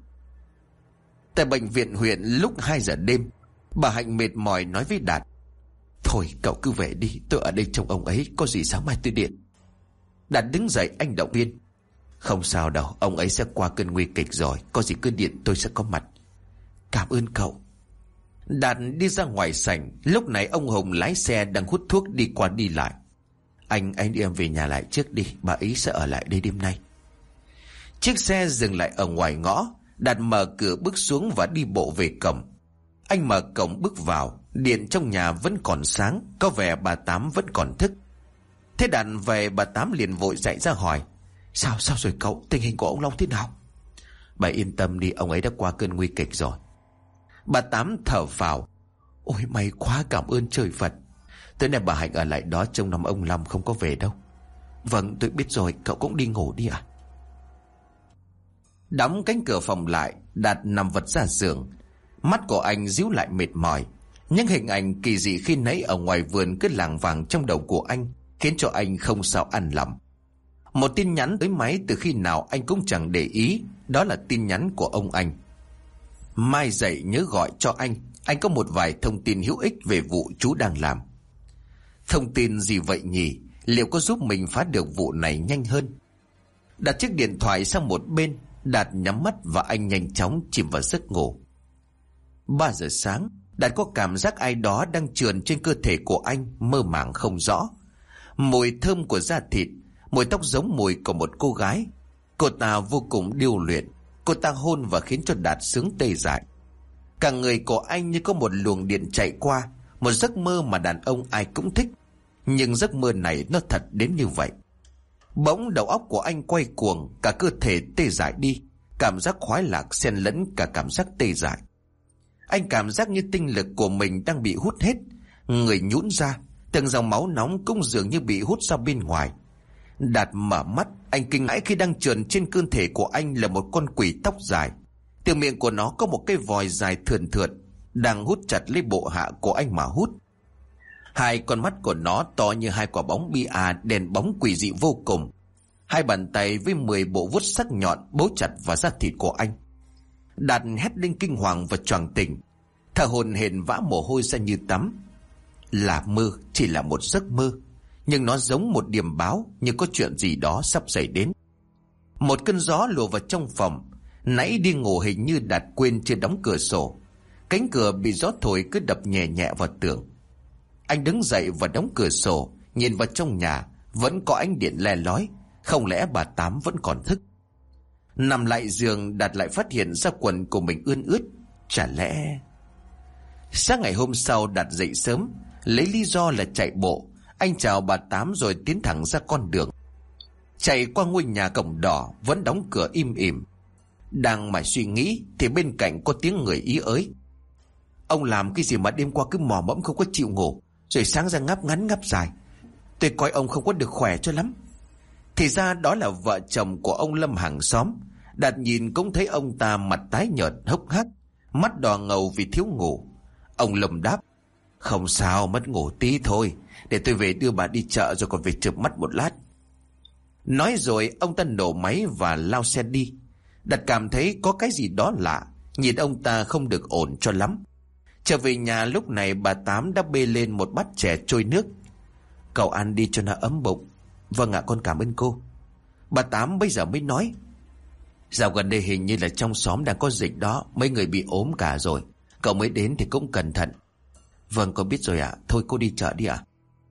S2: Tại bệnh viện huyện lúc 2 giờ đêm, bà Hạnh mệt mỏi nói với Đạt: Thôi cậu cứ về đi, tôi ở đây trông ông ấy, có gì sáng mai tôi điện. Đạt đứng dậy, anh động viên: Không sao đâu, ông ấy sẽ qua cơn nguy kịch rồi, có gì cứ điện, tôi sẽ có mặt. Cảm ơn cậu. Đạt đi ra ngoài sảnh. Lúc này ông Hùng lái xe đang hút thuốc đi qua đi lại. Anh đi em về nhà lại trước đi, bà ấy sẽ ở lại đây đêm nay. Chiếc xe dừng lại ở ngoài ngõ. Đạt mở cửa bước xuống và đi bộ về cổng. Anh mở cổng bước vào. Điện trong nhà vẫn còn sáng, có vẻ bà Tám vẫn còn thức. Thế Đạt về, bà Tám liền vội dậy ra hỏi: Sao rồi cậu, tình hình của ông Long thế nào? Bà yên tâm đi, ông ấy đã qua cơn nguy kịch rồi. Bà Tám thở phào: Ôi may quá, cảm ơn trời Phật. Tối nay bà Hạnh ở lại đó trông nom ông Long, không có về đâu. Vâng, tôi biết rồi, cậu cũng đi ngủ đi ạ. Đóng cánh cửa phòng lại, Đạt nằm vật ra giường. Mắt của anh díu lại mệt mỏi. Những hình ảnh kỳ dị khi nãy ở ngoài vườn cứ lảng vảng trong đầu của anh, khiến cho anh không sao an lòng. Một tin nhắn tới máy từ khi nào anh cũng chẳng để ý. Đó là tin nhắn của ông anh: Mai dậy nhớ gọi cho anh có một vài thông tin hữu ích về vụ chú đang làm. Thông tin gì vậy nhỉ? Liệu có giúp mình phá được vụ này nhanh hơn? Đặt chiếc điện thoại sang một bên, Đạt nhắm mắt và anh nhanh chóng chìm vào giấc ngủ. 3 giờ sáng, Đạt có cảm giác ai đó đang trườn trên cơ thể của anh, mơ màng không rõ. Mùi thơm của da thịt, mùi tóc giống mùi của một cô gái. Cô ta vô cùng điêu luyện. Cô ta hôn và khiến cho Đạt sướng tê dại. Cả người của anh như có một luồng điện chạy qua, một giấc mơ mà đàn ông ai cũng thích. Nhưng giấc mơ này nó thật đến như vậy. Bỗng đầu óc của anh quay cuồng, cả cơ thể tê dại đi. Cảm giác khoái lạc xen lẫn cả cảm giác tê dại. Anh cảm giác như tinh lực của mình đang bị hút hết. Người nhũn ra, từng dòng máu nóng cũng dường như bị hút ra bên ngoài. Đạt mở mắt, anh kinh hãi khi đang trườn trên cơ thể của anh là một con quỷ tóc dài. Từ miệng của nó có một cái vòi dài thườn thượt, đang hút chặt lấy bộ hạ của anh mà hút. Hai con mắt của nó to như 2 quả bóng bia, đèn bóng quỷ dị vô cùng. 2 bàn tay với 10 bộ vuốt sắc nhọn bấu chặt vào da thịt của anh. Đạt hét lên kinh hoàng và choàng tỉnh, thở hổn hển vã mồ hôi ra như tắm. Là mơ, chỉ là một giấc mơ, nhưng nó giống một điềm báo như có chuyện gì đó sắp xảy đến. Một cơn gió lùa vào trong phòng. Nãy đi ngủ hình như Đạt quên chưa đóng cửa sổ. Cánh cửa bị gió thổi cứ đập nhẹ nhẹ vào tường. Anh đứng dậy và đóng cửa sổ, nhìn vào trong nhà. Vẫn có ánh điện le lói. Không lẽ bà Tám vẫn còn thức? Nằm lại giường, Đạt lại phát hiện ra quần của mình ươn ướt. Chả lẽ... Sáng ngày hôm sau, Đạt dậy sớm, lấy lý do là chạy bộ. Anh chào bà Tám rồi tiến thẳng ra con đường. Chạy qua ngôi nhà cổng đỏ vẫn đóng cửa im ỉm. Đang mải suy nghĩ thì bên cạnh có tiếng người ý ới: Ông làm cái gì mà đêm qua cứ mò mẫm không có chịu ngủ, rồi sáng ra ngáp ngắn ngáp dài. Tôi coi ông không có được khỏe cho lắm. Thì ra đó là vợ chồng của ông Lâm hàng xóm. Đạt nhìn cũng thấy ông ta mặt tái nhợt hốc hác, mắt đỏ ngầu vì thiếu ngủ. Ông Lâm đáp: Không sao, mất ngủ tí thôi, để tôi về đưa bà đi chợ rồi còn về chợp mắt một lát. Nói rồi ông ta nổ máy và lao xe đi. Đạt cảm thấy có cái gì đó lạ, nhìn ông ta không được ổn cho lắm. Trở về nhà lúc này bà Tám đã bê lên một bát chè trôi nước. Cậu ăn đi cho nó ấm bụng. Vâng ạ, con cảm ơn cô. Bà Tám bây giờ mới nói, dạo gần đây hình như là trong xóm đang có dịch đó, mấy người bị ốm cả rồi. Cậu mới đến thì cũng cẩn thận. Vâng, con biết rồi ạ. Thôi cô đi chợ đi ạ.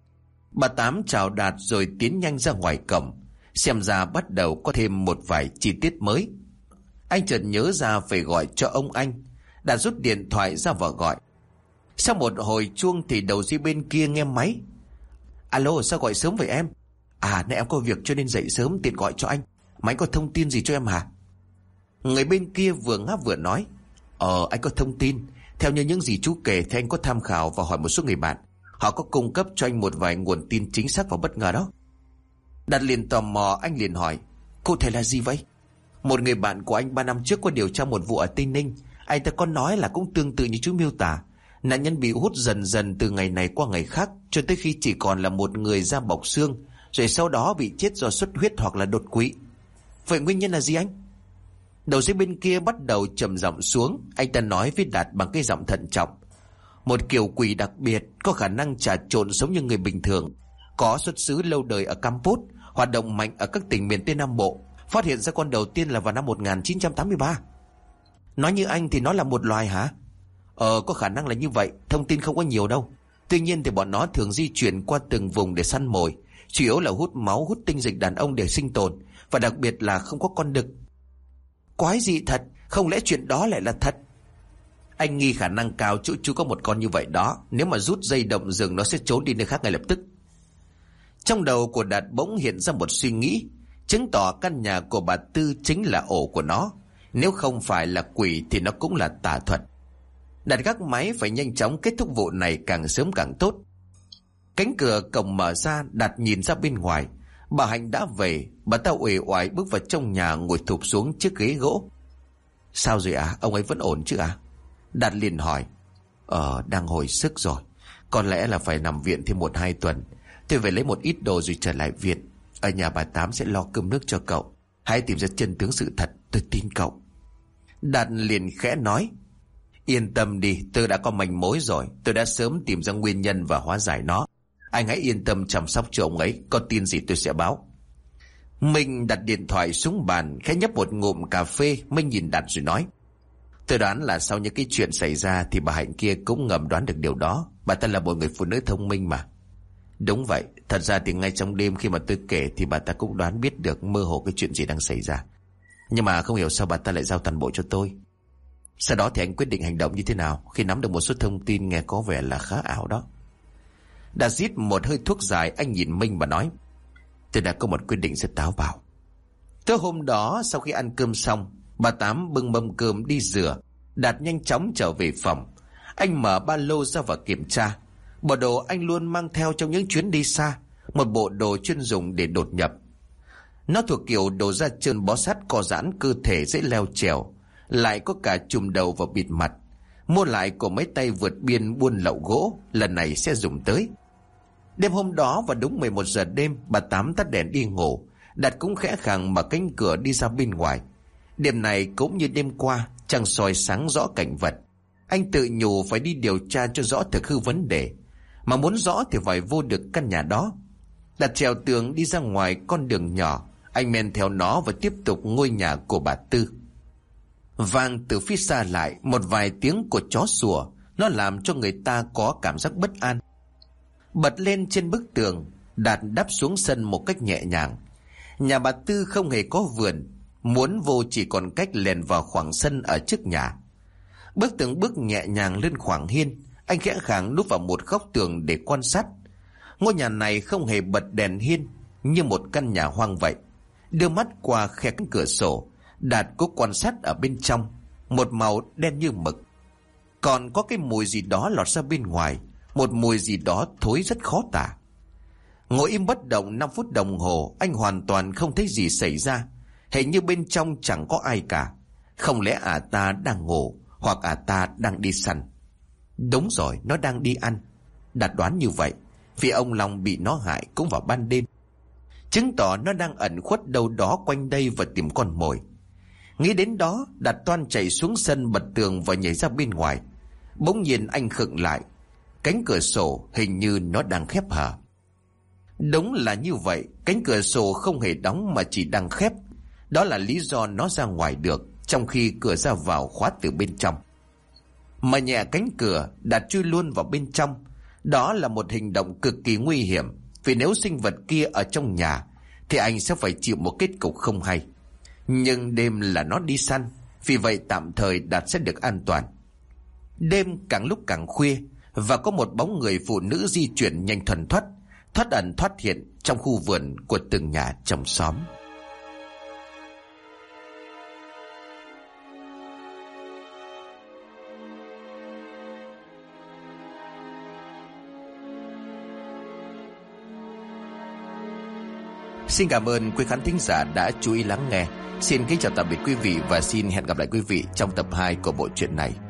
S2: Bà Tám chào Đạt rồi tiến nhanh ra ngoài cổng. Xem ra bắt đầu có thêm một vài chi tiết mới. Anh chợt nhớ ra phải gọi cho ông anh. Đạt rút điện thoại ra và gọi. Sau một hồi chuông thì đầu dây bên kia nghe máy. Alo, sao gọi sớm vậy em? À, nãy em có việc cho nên dậy sớm tiện gọi cho anh. Mà anh có thông tin gì cho em hả? Người bên kia vừa ngáp vừa nói, anh có thông tin. Theo như những gì chú kể thì anh có tham khảo và hỏi một số người bạn. Họ có cung cấp cho anh một vài nguồn tin chính xác và bất ngờ đó. Đạt liền tò mò, anh liền hỏi, cụ thể là gì vậy? Một người bạn của anh 3 năm trước có điều tra một vụ ở Tây Ninh. Anh ta có nói là cũng tương tự như chú miêu tả. Nạn nhân bị hút dần dần từ ngày này qua ngày khác, cho tới khi chỉ còn là một người da bọc xương, rồi sau đó bị chết do xuất huyết hoặc là đột quỵ. Vậy nguyên nhân là gì anh? Đầu dây bên kia bắt đầu trầm giọng xuống. Anh ta nói với Đạt bằng cái giọng thận trọng, một kiểu quỷ đặc biệt, có khả năng trà trộn giống như người bình thường, có xuất xứ lâu đời ở Campuchia, hoạt động mạnh ở các tỉnh miền Tây Nam Bộ. Phát hiện ra con đầu tiên là vào năm 1983. Nói như anh thì nó là một loài hả? Có khả năng là như vậy. Thông tin không có nhiều đâu. Tuy nhiên thì bọn nó thường di chuyển qua từng vùng để săn mồi, chủ yếu là hút máu, hút tinh dịch đàn ông để sinh tồn, và đặc biệt là không có con đực. Quái dị thật. Không lẽ chuyện đó lại là thật? Anh nghi khả năng cao chú có một con như vậy đó. Nếu mà rút dây động rừng nó sẽ trốn đi nơi khác ngay lập tức. Trong đầu của Đạt bỗng hiện ra một suy nghĩ, chứng tỏ căn nhà của bà Tư chính là ổ của nó. Nếu không phải là quỷ thì nó cũng là tà thuật. Đạt gác máy phải nhanh chóng kết thúc vụ này càng sớm càng tốt. Cánh cửa cổng mở ra, Đạt nhìn ra bên ngoài. Bà Hạnh đã về. Bà ta uể oải bước vào trong nhà, ngồi thụp xuống chiếc ghế gỗ. Sao rồi ạ? Ông ấy vẫn ổn chứ ạ? Đạt liền hỏi. Đang hồi sức rồi. Có lẽ là phải nằm viện thêm 1-2 tuần. Tôi phải lấy một ít đồ rồi trở lại viện. Ở nhà bà Tám sẽ lo cơm nước cho cậu. Hãy tìm ra chân tướng sự thật, tôi tin cậu. Đạt liền khẽ nói, yên tâm đi, tôi đã có manh mối rồi. Tôi đã sớm tìm ra nguyên nhân và hóa giải nó. Anh hãy yên tâm chăm sóc cho ông ấy. Có tin gì tôi sẽ báo. Minh đặt điện thoại xuống bàn, khẽ nhấp một ngụm cà phê. Minh nhìn Đạt rồi nói, tôi đoán là sau những cái chuyện xảy ra thì bà Hạnh kia cũng ngầm đoán được điều đó. Bà ta là một người phụ nữ thông minh mà. Đúng vậy. Thật ra thì ngay trong đêm khi mà tôi kể thì bà ta cũng đoán biết được mơ hồ cái chuyện gì đang xảy ra. Nhưng mà không hiểu sao bà ta lại giao toàn bộ cho tôi. Sau đó thì anh quyết định hành động như thế nào khi nắm được một số thông tin nghe có vẻ là khá ảo đó. Đã rít một hơi thuốc dài, anh nhìn Minh và nói, tôi đã có một quyết định rất táo bạo. Tối hôm đó sau khi ăn cơm xong, bà Tám bưng mâm cơm đi rửa. Đạt nhanh chóng trở về phòng. Anh mở ba lô ra và kiểm tra. Bộ đồ anh luôn mang theo trong những chuyến đi xa, một bộ đồ chuyên dùng để đột nhập. Nó thuộc kiểu đồ da trơn bó sát, co giãn cơ thể, dễ leo trèo, lại có cả trùm đầu và bịt mặt. Mua lại của mấy tay vượt biên buôn lậu gỗ, lần này sẽ dùng tới. Đêm hôm đó vào đúng 11 giờ đêm, bà Tám tắt đèn đi ngủ. Đạt cũng khẽ khàng mở cánh cửa đi ra bên ngoài. Đêm này cũng như đêm qua, trăng soi sáng rõ cảnh vật. Anh tự nhủ phải đi điều tra cho rõ thực hư vấn đề. Mà muốn rõ thì phải vô được căn nhà đó. Đạt trèo tường đi ra ngoài con đường nhỏ. Anh men theo nó và tiếp tục ngôi nhà của bà Tư. Vang từ phía xa lại một vài tiếng của chó sủa. Nó làm cho người ta có cảm giác bất an. Bật lên trên bức tường, Đạt đáp xuống sân một cách nhẹ nhàng. Nhà bà Tư không hề có vườn. Muốn vô chỉ còn cách lèn vào khoảng sân ở trước nhà. Bước từng bước nhẹ nhàng lên khoảng hiên, anh khẽ khàng núp vào một góc tường để quan sát. Ngôi nhà này không hề bật đèn hiên, như một căn nhà hoang vậy. Đưa mắt qua khe cánh cửa sổ, Đạt cố quan sát ở bên trong. Một màu đen như mực. Còn có cái mùi gì đó lọt ra bên ngoài, một mùi gì đó thối rất khó tả. Ngồi im bất động 5 phút đồng hồ, anh hoàn toàn không thấy gì xảy ra. Hình như bên trong chẳng có ai cả. Không lẽ ta đang ngủ, hoặc ta đang đi săn? Đúng rồi, nó đang đi ăn. Đạt đoán như vậy, vì ông Long bị nó hại cũng vào ban đêm, chứng tỏ nó đang ẩn khuất đâu đó quanh đây và tìm con mồi. Nghĩ đến đó, Đạt toan chạy xuống sân bật tường và nhảy ra bên ngoài. Bỗng nhiên anh khựng lại. Cánh cửa sổ hình như nó đang khép hờ. Đúng là như vậy, cánh cửa sổ không hề đóng mà chỉ đang khép. Đó là lý do nó ra ngoài được, trong khi cửa ra vào khóa từ bên trong. Mở nhẹ cánh cửa, Đạt chui luôn vào bên trong. Đó là một hành động cực kỳ nguy hiểm, vì nếu sinh vật kia ở trong nhà thì anh sẽ phải chịu một kết cục không hay. Nhưng đêm là nó đi săn, vì vậy tạm thời Đạt sẽ được an toàn. Đêm càng lúc càng khuya, và có một bóng người phụ nữ di chuyển nhanh thuần thoát, thoát ẩn thoát hiện trong khu vườn của từng nhà trong xóm. Xin cảm ơn quý khán thính giả đã chú ý lắng nghe. Xin kính chào tạm biệt quý vị và xin hẹn gặp lại quý vị trong tập 2 của bộ truyện này.